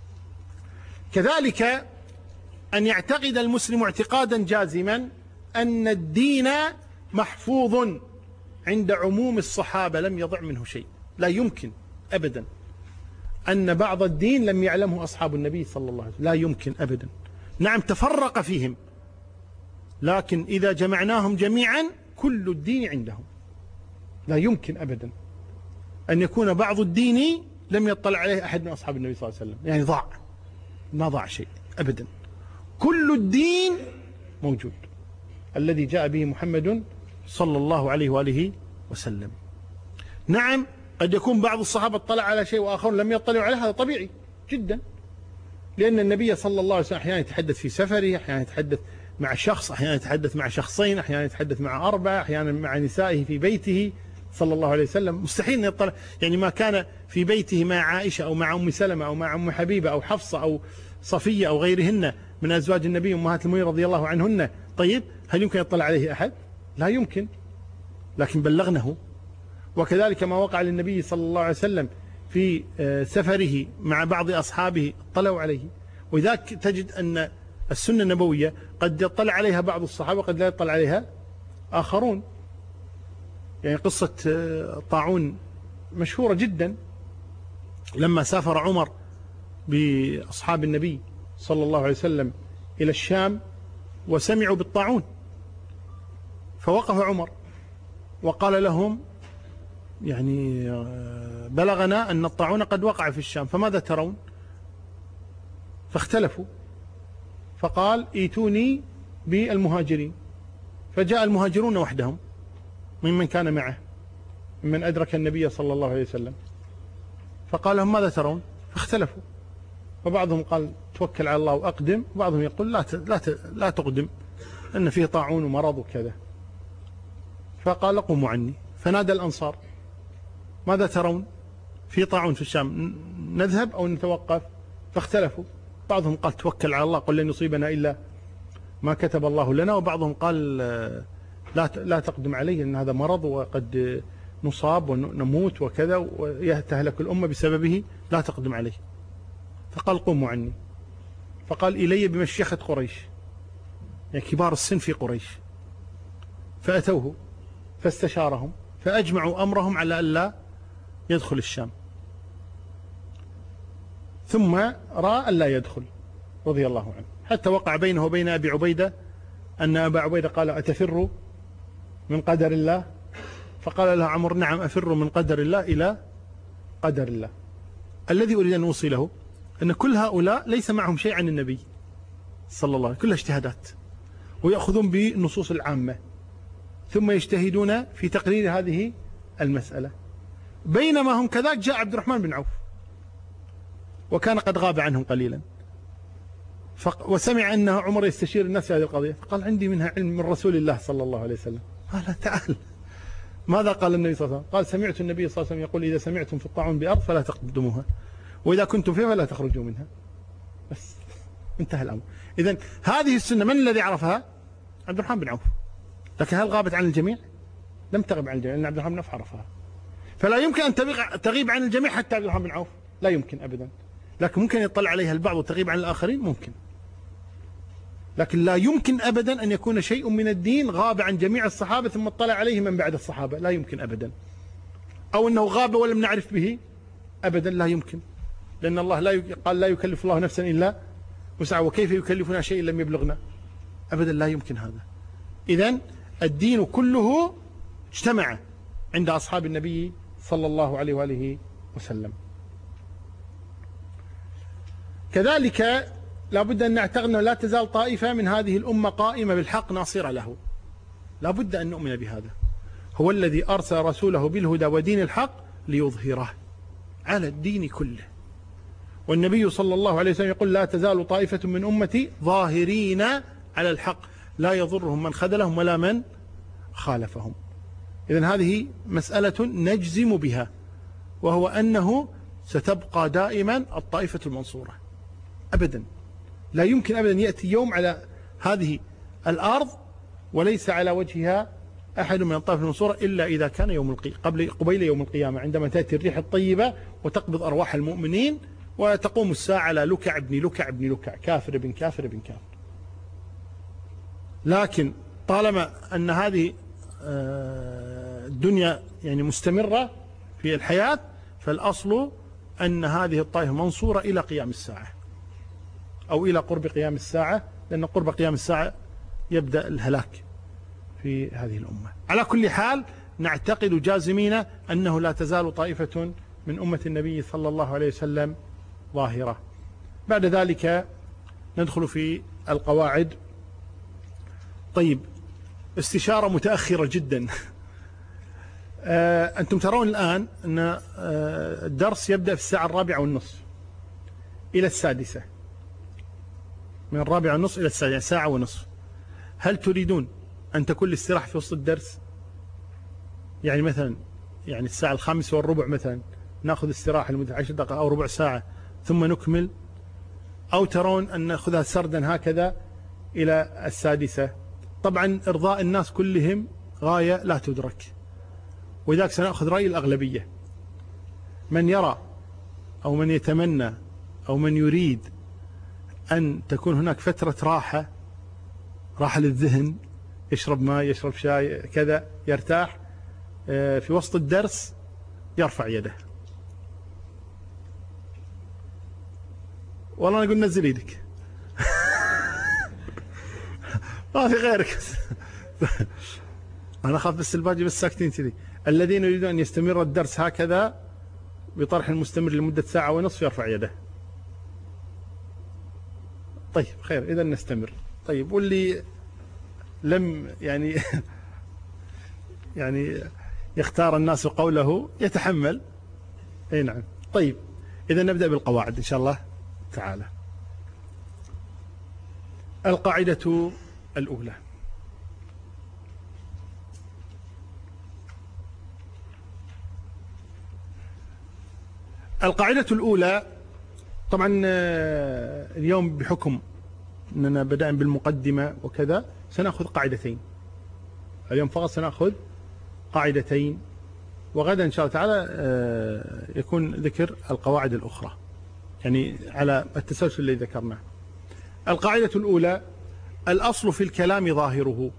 كذلك أن يعتقد المسلم اعتقادا جازما أن الدين محفوظ عند عموم الصحابة لم يضع منه شيء. لا يمكن أبدا أن بعض الدين لم يعلمه أصحاب النبي صلى الله عليه وسلم، لا يمكن أبدا. نعم تفرق فيهم، لكن إذا جمعناهم جميعا كل الدين عندهم. لا يمكن أبدا أن يكون بعض الدين لم يطلع عليه أحد من أصحاب النبي صلى الله عليه وسلم، يعني ضاع، ما ضاع شيء أبدا. كل الدين موجود الذي جاء به محمد صلى الله عليه وآله وسلم. نعم قد يكون بعض الصحابة اطلع على شيء وآخرون لم يطلعوا عليه، هذا طبيعي جدا، لأن النبي صلى الله عليه وسلم أحيانا يتحدث في سفره، أحيانا يتحدث مع شخص، أحيانا يتحدث مع شخصين، أحيانا يتحدث مع أربعة، أحيانا مع نسائه في بيته صلى الله عليه وسلم. مستحيل أن يطلع، يعني ما كان في بيته مع عائشة أو مع أم سلمة أو مع أم حبيبة أو حفصة أو صفية أو غيرهن من أزواج النبي أمهات المؤمنين رضي الله عنهن. طيب هل يمكن يطلع عليه أحد؟ لا يمكن، لكن بلغنه. وكذلك ما وقع للنبي صلى الله عليه وسلم في سفره مع بعض أصحابه اطلعوا عليه. وذاك تجد أن السنة النبوية قد يطلع عليها بعض الصحابة وقد لا يطلع عليها آخرون. يعني قصة طاعون مشهورة جدا، لما سافر عمر بأصحاب النبي صلى الله عليه وسلم إلى الشام وسمعوا بالطاعون، فوقف عمر وقال لهم يعني بلغنا أن الطاعون قد وقع في الشام فماذا ترون؟ فاختلفوا، فقال ائتوني بالمهاجرين، فجاء المهاجرون وحدهم ممن كان معه ممن أدرك النبي صلى الله عليه وسلم، فقال لهم ماذا ترون؟ فاختلفوا، وبعضهم قال توكل على الله وأقدم، وبعضهم يقول لا تقدم أن فيه طاعون ومرض وكذا. فقال قوموا عني، فنادى الأنصار ماذا ترون؟ في طاعون في الشام، نذهب أو نتوقف؟ فاختلفوا، بعضهم قال توكل على الله قل لن يصيبنا إلا ما كتب الله لنا، وبعضهم قال لا تقدم عليه أن هذا مرض وقد نصاب ونموت وكذا ويتهلك الأمة بسببه، لا تقدم عليه. فقال قوموا عني، فقال إلي بمشيخة قريش، يعني كبار السن في قريش، فأتوه فاستشارهم فأجمعوا أمرهم على ألا يدخل الشام، ثم رأى ألا يدخل رضي الله عنه، حتى وقع بينه وبين أبي عبيدة أن أبا عبيدة قال أتفر من قدر الله؟ فقال له عمر نعم أفر من قدر الله إلى قدر الله. الذي أريد أن أوصله أن كل هؤلاء ليس معهم شيء عن النبي صلى الله عليه وسلم، كلها اجتهادات، ويأخذون بالنصوص العامة ثم يجتهدون في تقرير هذه المسألة. بينما هم كذلك جاء عبد الرحمن بن عوف وكان قد غاب عنهم قليلا، وسمع أن عمر يستشير الناس في هذه القضية، فقال عندي منها علم من رسول الله صلى الله عليه وسلم. قال تعال، ماذا قال النبي صلى الله عليه وسلم؟ قال سمعت النبي صلى الله عليه وسلم يقول إذا سمعتم في الطاعون بأرض فلا تقدموها، وإذا كنتم فيها فلا تخرجوا منها. بس انتهى الأمر. إذن هذه السنة من الذي عرفها؟ عبد الرحمن بن عوف. لكن هل غابت عن الجميع؟ لم تغب عن الجميع، لأن عبد الرحمن بن عوف عرفها. فلا يمكن أن تغيب عن الجميع حتى عبد الرحمن بن عوف، لا يمكن أبدا. لكن ممكن يطلع عليها البعض وتغيب عن الآخرين، ممكن، لكن لا يمكن أبدا أن يكون شيء من الدين غاب عن جميع الصحابة ثم اطلع عليه من بعد الصحابة، لا يمكن أبدا. أو أنه غاب ولم نعرف به أبدا، لا يمكن، لأن الله قال لا يكلف الله نفسا إلا وسعها، وكيف يكلفنا شيء لم يبلغنا؟ أبدا لا يمكن هذا. إذن الدين كله اجتمع عند أصحاب النبي صلى الله عليه وآله وسلم. كذلك لا بد أن نعتقد أنه لا تزال طائفة من هذه الأمة قائمة بالحق ناصرة له، لا بد أن نؤمن بهذا. هو الذي أرسل رسوله بالهدى ودين الحق ليظهره على الدين كله. والنبي صلى الله عليه وسلم يقول لا تزال طائفة من أمتي ظاهرين على الحق لا يضرهم من خذلهم ولا من خالفهم. إذن هذه مسألة نجزم بها، وهو أنه ستبقى دائما الطائفة المنصورة أبدا. لا يمكن أبدا يأتي يوم على هذه الأرض وليس على وجهها أحد من الطائفة المنصورة إلا إذا كان قبيل يوم القيامة، عندما تأتي الريح الطيبة وتقبض أرواح المؤمنين وتقوم الساعة على لكع ابن لكع ابن لكع، كافر ابن كافر ابن كافر. لكن طالما أن هذه الدنيا يعني مستمرة في الحياة، فالأصل أن هذه الطائفة منصورة إلى قيام الساعة أو إلى قرب قيام الساعة، لأن قرب قيام الساعة يبدأ الهلاك في هذه الأمة. على كل حال نعتقد جازمين أنه لا تزال طائفة من أمة النبي صلى الله عليه وسلم ظاهرة. بعد ذلك ندخل في القواعد. طيب، استشارة متأخرة جدا. أنتم ترون الآن أن الدرس يبدأ في الساعة 4:30 إلى 6:00، من 4:30 إلى 6:00، يعني ساعة ونصف. هل تريدون أن تكون الاستراحة في وسط الدرس؟ يعني مثلا الساعة 5:15 مثلا نأخذ استراحة لمدة 10 دقائق أو ربع ساعة ثم نكمل، أو ترون أن نأخذها سردا هكذا إلى 6:00؟ طبعا إرضاء الناس كلهم غاية لا تدرك، ولذلك سنأخذ رأي الأغلبية. من يرى أو من يتمنى أو من يريد أن تكون هناك فترة راحة للذهن، يشرب ماء، يشرب شاي، كذا، يرتاح في وسط الدرس، يرفع يده. والله أنا أقول نزل يدك. ما في غيرك. أنا أخاف بس الباقي بس ساكتين كذي. الذين يريدون أن يستمر الدرس هكذا بطرح المستمر لمدة ساعة ونصف يرفع يده. طيب خير، إذا نستمر. طيب، واللي لم يعني يختار الناس قوله يتحمل. أي نعم. طيب، إذا نبدأ بالقواعد إن شاء الله تعالى. القاعدة الأولى: القاعدة الأولى، طبعا اليوم بحكم أننا بدأنا بالمقدمة وكذا سنأخذ قاعدتين اليوم فقط، سنأخذ قاعدتين، وغدا إن شاء الله تعالى يكون ذكر القواعد الأخرى، يعني على التسلسل الذي ذكرناه. القاعدة الأولى: الأصل في الكلام ظاهره.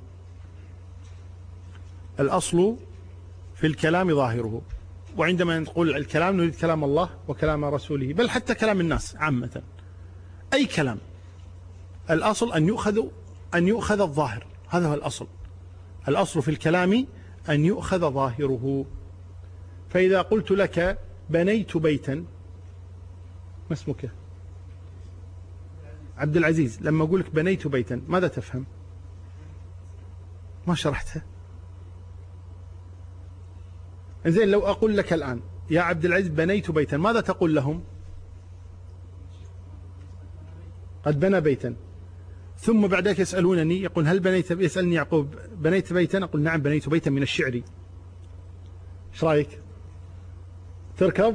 الأصل في الكلام ظاهره. وعندما نقول الكلام نريد كلام الله وكلام رسوله، بل حتى كلام الناس عامة، أي كلام. الأصل أن يؤخذ الظاهر، هذا هو الأصل. الأصل في الكلام أن يؤخذ ظاهره. فإذا قلت لك بنيت بيتا، ما اسمك؟ عبد العزيز. لما أقول لك بنيت بيتا ماذا تفهم؟ ما شرحتها. زين، لو أقول لك الآن يا عبد العزيز بنيت بيتا، ماذا تقول لهم؟ قد بنى بيتا. ثم بعد ذلك يسألونني، يقول هل بنيت، يسألني يعقوب بنيت بيتا؟ أقول نعم بنيت بيتا من الشعر. ايش رايك؟ تركب؟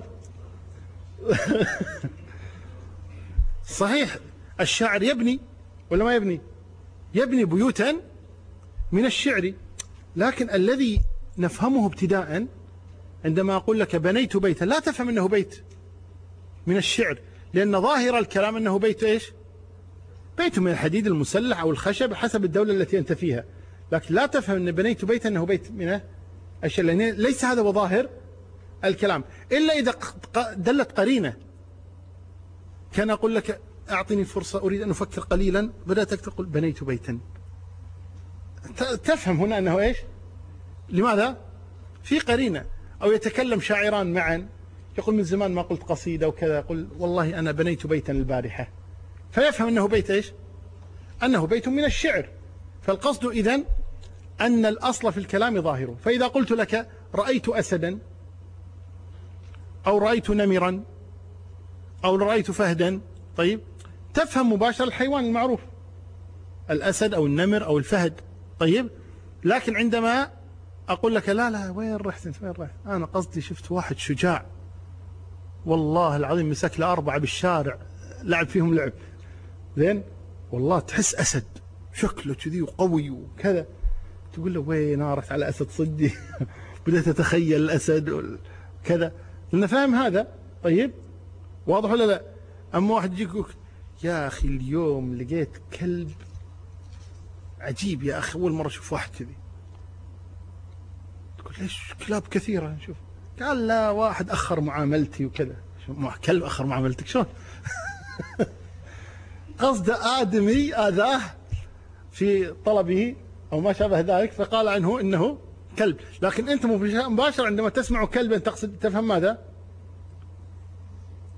صحيح، الشاعر يبني ولا ما يبني؟ يبني بيوتا من الشعر. لكن الذي نفهمه ابتداء عندما أقول لك بنيت بيتا لا تفهم أنه بيت من الشعر، لأن ظاهر الكلام أنه بيت إيش؟ بيت من الحديد المسلح أو الخشب حسب الدولة التي أنت فيها. لكن لا تفهم أن بنيت بيتا أنه بيت من الشعر، لأن ليس هذا وظاهر الكلام، إلا إذا دلت قرينة. كان أقول لك أعطني فرصة أريد أن أفكر قليلا، بدأت تقول بنيت بيتا، تفهم هنا أنه إيش؟ لماذا؟ في قرينة. أو يتكلم شاعران معا، يقول من زمان ما قلت قصيدة وكذا، يقول والله أنا بنيت بيتا البارحة، فيفهم أنه بيت إيش؟ أنه بيت من الشعر. فالقصد إذن أن الأصل في الكلام ظاهره. فإذا قلت لك رأيت أسدا أو رأيت نمرا أو رأيت فهدا، طيب تفهم مباشرة الحيوان المعروف، الأسد أو النمر أو الفهد. طيب، لكن عندما أقول لك لا وين رحت أنت، وين رحت؟ أنا قصدي شفت واحد شجاع والله العظيم مسك له 4 بالشارع لعب فيهم لعب، زين والله تحس أسد شكله كذي وقوي وكذا، تقول له وين رحت على أسد صدي. بدأت تتخيل الأسد كذا، لأن فاهم هذا. طيب، واضح ولا لا؟ أما واحد يجيك يا أخي اليوم لقيت كلب عجيب يا أخي، أول مرة أشوف واحد كذي. تقول ليش كلاب كثيرة نشوف؟ قال لا، واحد أخر معاملتي وكذا. كلب أخر معاملتك شلون؟ قصد آدمي آذاه في طلبه أو ما شابه ذلك، فقال عنه إنه كلب. لكن أنت مباشرة عندما تسمع كلبا تقصد، تفهم ماذا؟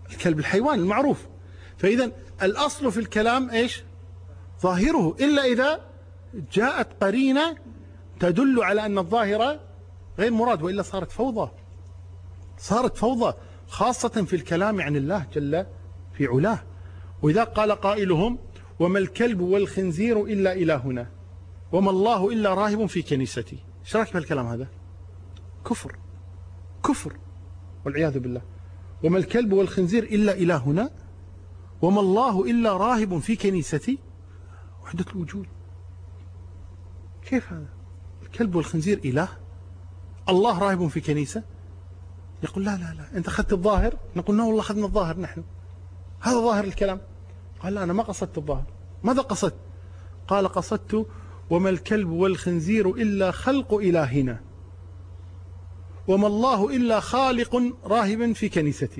الكلب الحيوان المعروف. فإذا الأصل في الكلام إيش؟ ظاهره، إلا إذا جاءت قرينة تدل على أن الظاهرة غير مراد، وإلا صارت فوضى، صارت فوضى، خاصة في الكلام عن الله جل في علاه. وإذا قال قائلهم وما الكلب والخنزير إلا إلهنا وما الله إلا راهب في كنيستي، ايش رايك بهالكلام هذا؟ كفر، كفر والعياذ بالله. وما الكلب والخنزير إلا إلهنا وما الله إلا راهب في كنيستي، وحدة الوجود. كيف هذا؟ الكلب والخنزير إله، الله راهب في كنيسة؟ يقول لا لا لا، أنت أخذت الظاهر. نقول لا والله أخذنا الظاهر نحن، هذا ظاهر الكلام. قال لا أنا ما قصدت الظاهر. ماذا قصدت؟ قال قصدت وما الكلب والخنزير إلا خلق إلهنا وما الله إلا خالق راهب في كنيستي.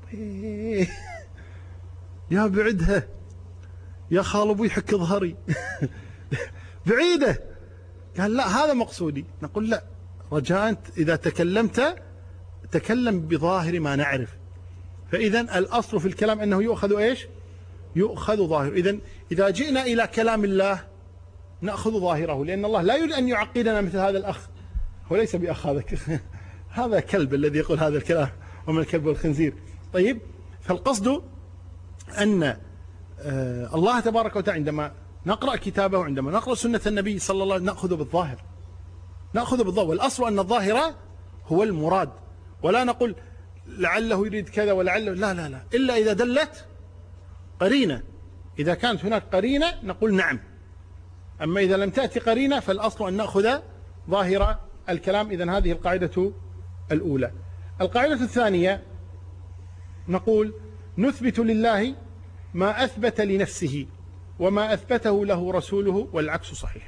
يا بعدها يا خالب يحك ظهري. بعيدة. قال لا هذا مقصودي. نقول لا، رجاء إذا تكلمت تكلم بظاهر ما نعرف. فإذا الأصل في الكلام أنه يؤخذ إيش؟ يؤخذ ظاهر. إذا جئنا إلى كلام الله نأخذ ظاهره، لأن الله لا يريد أن يعقدنا مثل هذا الأخ. هو ليس بأخ، هذا كلب الذي يقول هذا الكلام وما الكلب والخنزير. طيب، فالقصد أن الله تبارك وتعالى عندما نقرأ كتابه وعندما نقرأ سنة النبي صلى الله عليه وسلم نأخذ بالظاهر، نأخذ بالظاهر. والأصل أن الظاهر هو المراد، ولا نقول لعله يريد كذا ولعله، لا لا لا، إلا إذا دلت قرينة. إذا كانت هناك قرينة نقول نعم، أما إذا لم تأتي قرينة فالأصل أن نأخذ ظاهر الكلام. إذن هذه القاعدة الأولى. القاعدة الثانية نقول نثبت لله ما أثبت لنفسه وما أثبته له رسوله، والعكس صحيح.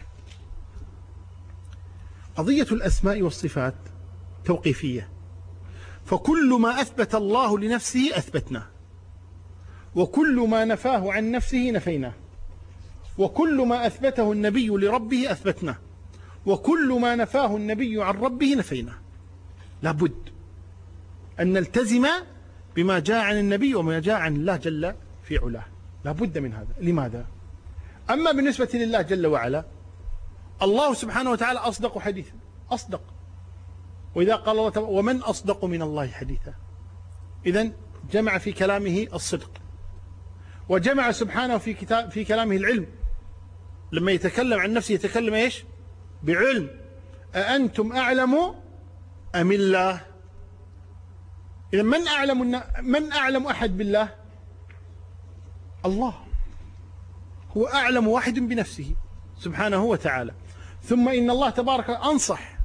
قضية الأسماء والصفات توقيفية، فكل ما أثبت الله لنفسه أثبتناه، وكل ما نفاه عن نفسه نفيناه، وكل ما أثبته النبي لربه أثبتناه، وكل ما نفاه النبي عن ربه نفيناه. لابد أن نلتزم بما جاء عن النبي وما جاء عن الله جل في علاه، لابد من هذا. لماذا؟ أما بالنسبة لله جل وعلا، الله سبحانه وتعالى أصدق حديثا، أصدق. وإذا قال الله ومن أصدق من الله حديثا، إذن جمع في كلامه الصدق، وجمع سبحانه في كلامه العلم. لما يتكلم عن نفسه يتكلم إيش؟ بعلم. أأنتم أعلم أم الله؟ إذا من أعلم أحد بالله؟ الله هو أعلم واحد بنفسه سبحانه وتعالى. ثم إن الله تبارك أنصح،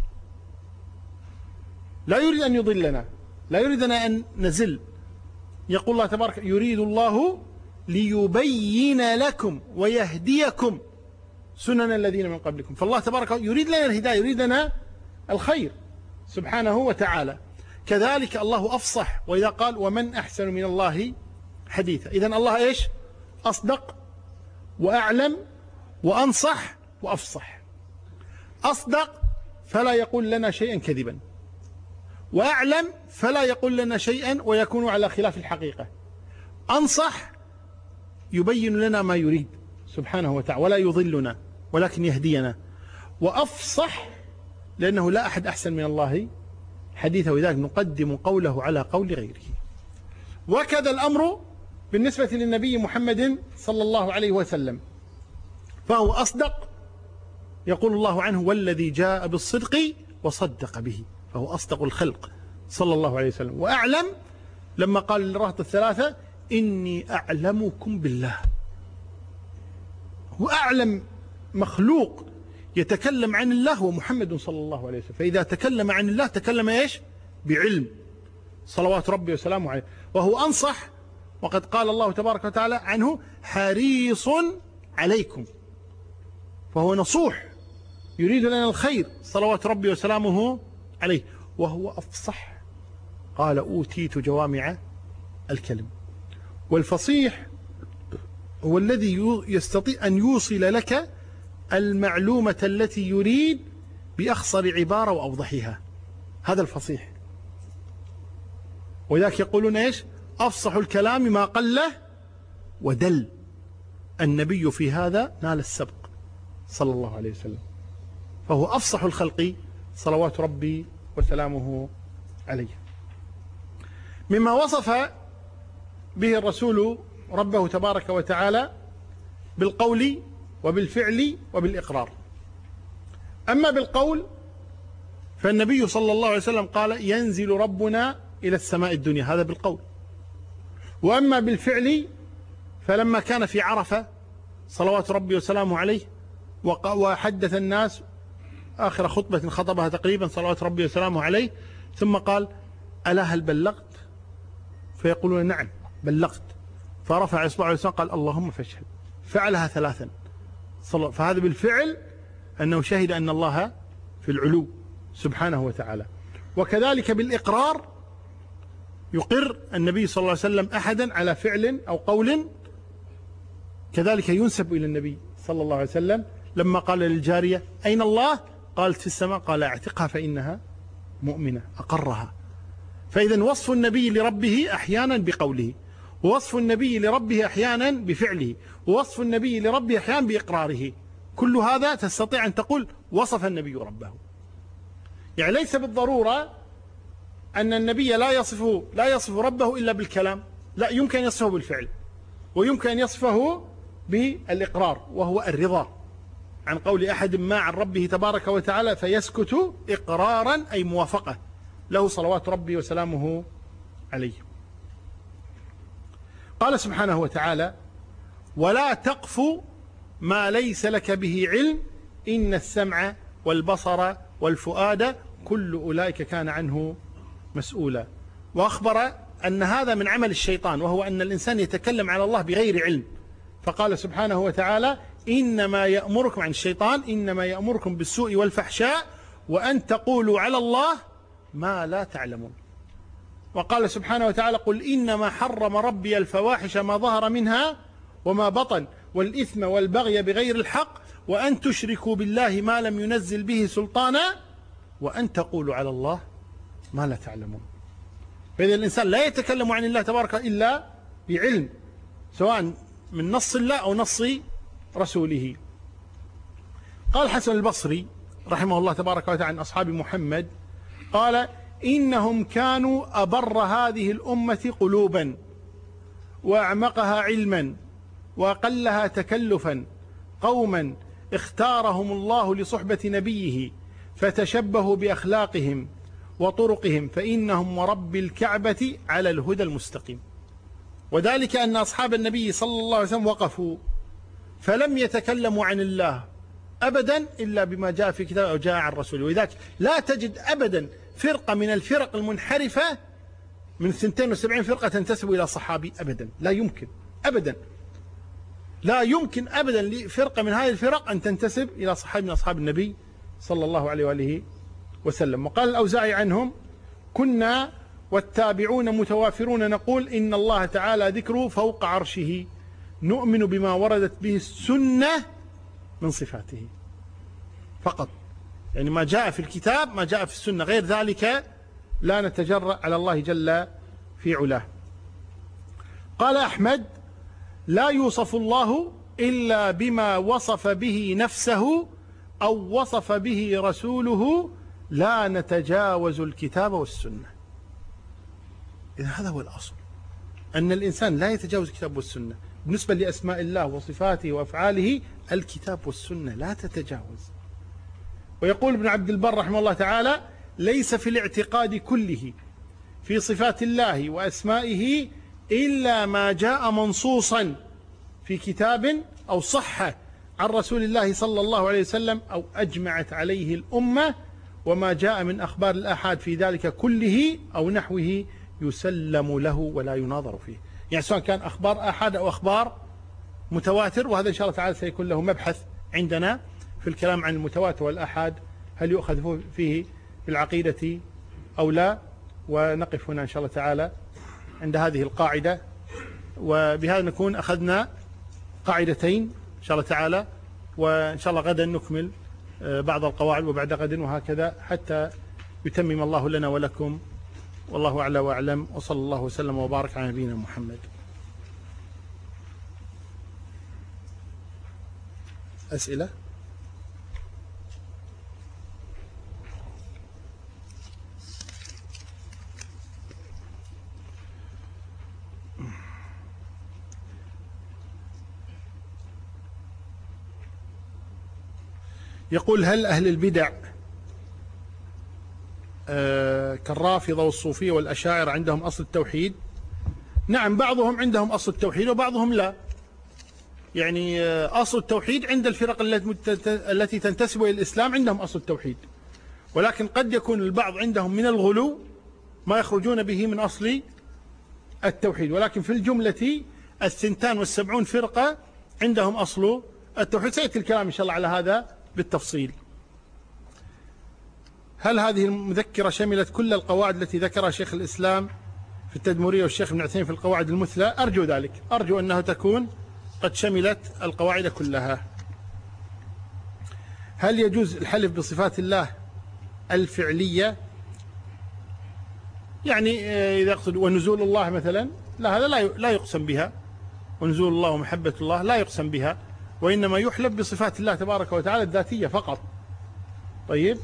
لا يريد أن يضلنا، لا يريدنا أن نزل. يقول الله تبارك يريد الله ليبين لكم ويهديكم سنن الذين من قبلكم. فالله تبارك يريد لنا الهداية، يريد لنا الخير سبحانه وتعالى. كذلك الله أفصح، وإذا قال ومن أحسن من الله حديثا. إذن الله إيش؟ أصدق وأعلم وأنصح وأفصح. أصدق فلا يقول لنا شيئا كذبا، وأعلم فلا يقول لنا شيئا ويكون على خلاف الحقيقة. أنصح يبين لنا ما يريد سبحانه وتعالى ولا يضلنا ولكن يهدينا. وأفصح لأنه لا أحد أحسن من الله حديثه، وذلك نقدم قوله على قول غيره. وكذا الأمر بالنسبة للنبي محمد صلى الله عليه وسلم، فهو أصدق. يقول الله عنه والذي جاء بالصدق وصدق به، فهو أصدق الخلق صلى الله عليه وسلم. وأعلم لما قال للرهط الثلاثة إني أعلمكم بالله. وأعلم مخلوق يتكلم عن الله هو محمد صلى الله عليه وسلم. فإذا تكلم عن الله تكلم إيش؟ بعلم صلوات ربي وسلامه عليه. وهو أنصح، وقد قال الله تبارك وتعالى عنه حريص عليكم، فهو نصوح يريد لنا الخير صلوات ربي وسلامه عليه. وهو أفصح، قال أوتيت جوامع الكلم. والفصيح هو الذي يستطيع أن يوصل لك المعلومة التي يريد بأخصر عبارة وأوضحها، هذا الفصيح. وذاك يقولون إيش؟ أفصح الكلام ما قل ودل. النبي في هذا نال السبق صلى الله عليه وسلم، فهو أفصح الخلق صلوات ربي وسلامه عليه. مما وصف به الرسول ربه تبارك وتعالى بالقول وبالفعل وبالإقرار. أما بالقول فالنبي صلى الله عليه وسلم قال: ينزل ربنا إلى السماء الدنيا، هذا بالقول. وأما بالفعل فلما كان في عرفة صلوات ربي وسلامه عليه وحدث الناس آخر خطبة خطبها تقريبا صلوات ربي وسلامه عليه، ثم قال: ألا هل بلغت؟ فيقولون: نعم بلغت. فرفع إصبعه وسلم قال: اللهم فاشهد. فعلها 3. فهذا بالفعل أنه شهد أن الله في العلو سبحانه وتعالى. وكذلك بالإقرار يقر النبي صلى الله عليه وسلم أحدا على فعل أو قول كذلك ينسب إلى النبي صلى الله عليه وسلم، لما قال للجارية: أين الله؟ قالت: في السماء. قال: اعتقها فإنها مؤمنة. أقرها. فإذا وصف النبي لربه أحيانا بقوله، ووصف النبي لربه أحيانا بفعله، ووصف النبي لربه أحيانا بإقراره. كل هذا تستطيع أن تقول وصف النبي ربه. يعني ليس بالضرورة أن النبي لا يصف ربه إلا بالكلام، لا، يمكن أن يصفه بالفعل، ويمكن أن يصفه بالإقرار، وهو الرضا عن قول أحد ما عن ربه تبارك وتعالى فيسكت إقرارا أي موافقة له صلوات ربي وسلامه عليه. قال سبحانه وتعالى: ولا تقف ما ليس لك به علم إن السمع والبصر والفؤاد كل أولئك كان عنه مسؤولا. وأخبر أن هذا من عمل الشيطان، وهو أن الإنسان يتكلم على الله بغير علم. فقال سبحانه وتعالى: إنما يأمركم عن الشيطان إنما يأمركم بالسوء والفحشاء وأن تقولوا على الله ما لا تعلمون. وقال سبحانه وتعالى: قل إنما حرم ربي الفواحش ما ظهر منها وما بطن والإثم والبغي بغير الحق وأن تشركوا بالله ما لم ينزل به سلطانا وأن تقولوا على الله ما لا تعلمون. فإذا الإنسان لا يتكلم عن الله تبارك إلا بعلم، سواء من نص الله أو نص رسوله. قال حسن البصري رحمه الله تبارك وتعالى عن أصحاب محمد قال: إنهم كانوا أبر هذه الأمة قلوبا وأعمقها علما وأقلها تكلفا، قوما اختارهم الله لصحبة نبيه فتشبهوا بأخلاقهم وطرقهم فإنهم ورب الكعبة على الهدى المستقيم. وذلك أن أصحاب النبي صلى الله عليه وسلم وقفوا فلم يتكلموا عن الله أبدا إلا بما جاء في كتاب أو جاء عن رسوله. ولذلك لا تجد أبدا فرقة من الفرق المنحرفة من 72 فرقة تنتسب إلى صحابي أبدا، لا يمكن أبدا، لا يمكن أبدا لفرقة من هذه الفرق أن تنتسب إلى صحابي من أصحاب النبي صلى الله عليه وآله وسلم. وقال الأوزاعي عنهم: كنا والتابعون متوافرون نقول إن الله تعالى ذكره فوق عرشه نؤمن بما وردت به السنة من صفاته فقط، يعني ما جاء في الكتاب ما جاء في السنة، غير ذلك لا نتجرأ على الله جل في علاه. قال أحمد: لا يوصف الله إلا بما وصف به نفسه أو وصف به رسوله، لا نتجاوز الكتاب والسنة. إذن هذا هو الأصل، أن الإنسان لا يتجاوز الكتاب والسنة بالنسبة لأسماء الله وصفاته وأفعاله، الكتاب والسنة لا تتجاوز. ويقول ابن عبد البر رحمه الله تعالى: ليس في الاعتقاد كله في صفات الله وأسمائه إلا ما جاء منصوصا في كتاب أو صح عن رسول الله صلى الله عليه وسلم أو أجمعت عليه الأمة، وما جاء من أخبار الآحاد في ذلك كله أو نحوه يسلم له ولا يناظر فيه. يعني سواء كان أخبار آحاد أو أخبار متواتر، وهذا إن شاء الله تعالى سيكون له مبحث عندنا في الكلام عن المتواتر والآحاد، هل يؤخذ فيه في العقيدة أو لا. ونقف هنا إن شاء الله تعالى عند هذه القاعدة، وبهذا نكون أخذنا قاعدتين إن شاء الله تعالى، وإن شاء الله غدا نكمل بعض القواعد وبعد غد، وهكذا حتى يتمم الله لنا ولكم والله أعلى وأعلم، وصلى الله وسلم وبارك على نبينا محمد. أسئلة؟ يقول: هل أهل البدع كالرافضة والصوفية والأشاعرة عندهم أصل التوحيد؟ نعم، بعضهم عندهم أصل التوحيد وبعضهم لا. يعني أصل التوحيد عند الفرق التي تنتسب إلى الإسلام عندهم أصل التوحيد، ولكن قد يكون البعض عندهم من الغلو ما يخرجون به من أصل التوحيد، ولكن في الجملة 72 فرقة عندهم أصل التوحيد. سيأتي الكلام إن شاء الله على هذا بالتفصيل. هل هذه المذكرة شملت كل القواعد التي ذكرها شيخ الإسلام في التدمرية والشيخ ابن عثيمين في القواعد المثلى؟ أرجو ذلك، أرجو أنها تكون قد شملت القواعد كلها. هل يجوز الحلف بصفات الله الفعلية؟ يعني إذا يقصد ونزول الله مثلا، لا، هذا لا يقسم بها. ونزول الله ومحبة الله لا يقسم بها، وإنما يحلف بصفات الله تبارك وتعالى الذاتية فقط. طيب،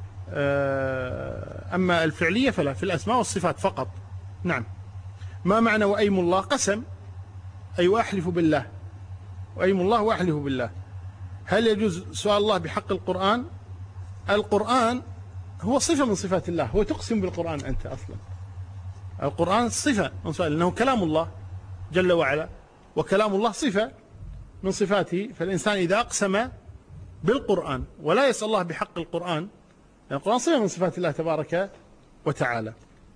أما الفعلية فلا، في الأسماء والصفات فقط. نعم. ما معنى وأيم الله؟ قسم، أي وأحلف بالله، وأيم الله وأحلف بالله. هل يجوز سؤال الله بحق القرآن؟ القرآن هو صفة من صفات الله، هو تقسم بالقرآن أنت أصلا. القرآن صفة من صفات، لأنه كلام الله جل وعلا، وكلام الله صفة من صفاته. فالإنسان إذا أقسم بالقرآن ولا يسأل الله بحق القرآن، لأن القرآن صفة من صفات الله تبارك وتعالى.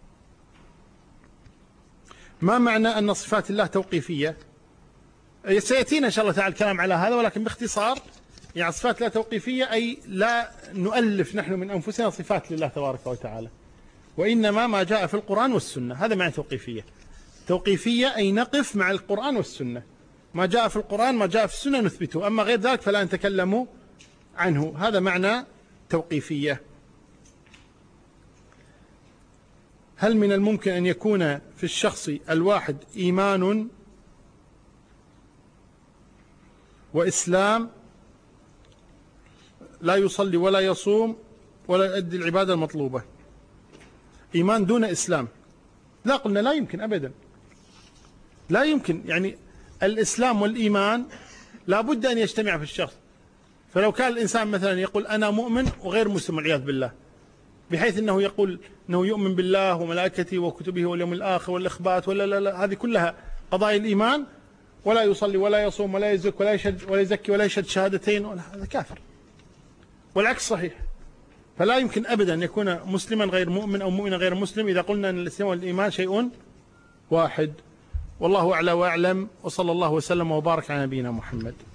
ما معنى أن صفات الله توقيفية؟ سيأتينا إن شاء الله تعالى الكلام على هذا، ولكن باختصار يعني صفات الله توقيفية أي لا نؤلف نحن من أنفسنا صفات لله تبارك وتعالى، وإنما ما جاء في القرآن والسنة، هذا معنى توقيفية. توقيفية أي نقف مع القرآن والسنة، ما جاء في القرآن ما جاء في السنة نثبته، أما غير ذلك فلا نتكلم عنه، هذا معنى توقيفية. هل من الممكن أن يكون في الشخص الواحد إيمان وإسلام لا يصلي ولا يصوم ولا يؤدي العبادة المطلوبة؟ إيمان دون إسلام؟ لا، قلنا لا يمكن أبدا، لا يمكن. يعني الإسلام والإيمان لا بد أن يجتمع في الشخص. فلو كان الإنسان مثلا يقول أنا مؤمن وغير مسلم والعياذ بالله، بحيث أنه يقول أنه يؤمن بالله وملائكته وكتبه واليوم الآخر والإخبات لا، هذه كلها قضايا الإيمان، ولا يصلي ولا يصوم ولا يزك ولا يزكي ولا يشهد شهادتين، هذا كافر. والعكس صحيح، فلا يمكن أبدا أن يكون مسلما غير مؤمن أو مؤمنا غير مسلم إذا قلنا أن الإسلام والإيمان شيء واحد. والله أعلى وأعلم، وصلى الله وسلم وبارك على نبينا محمد.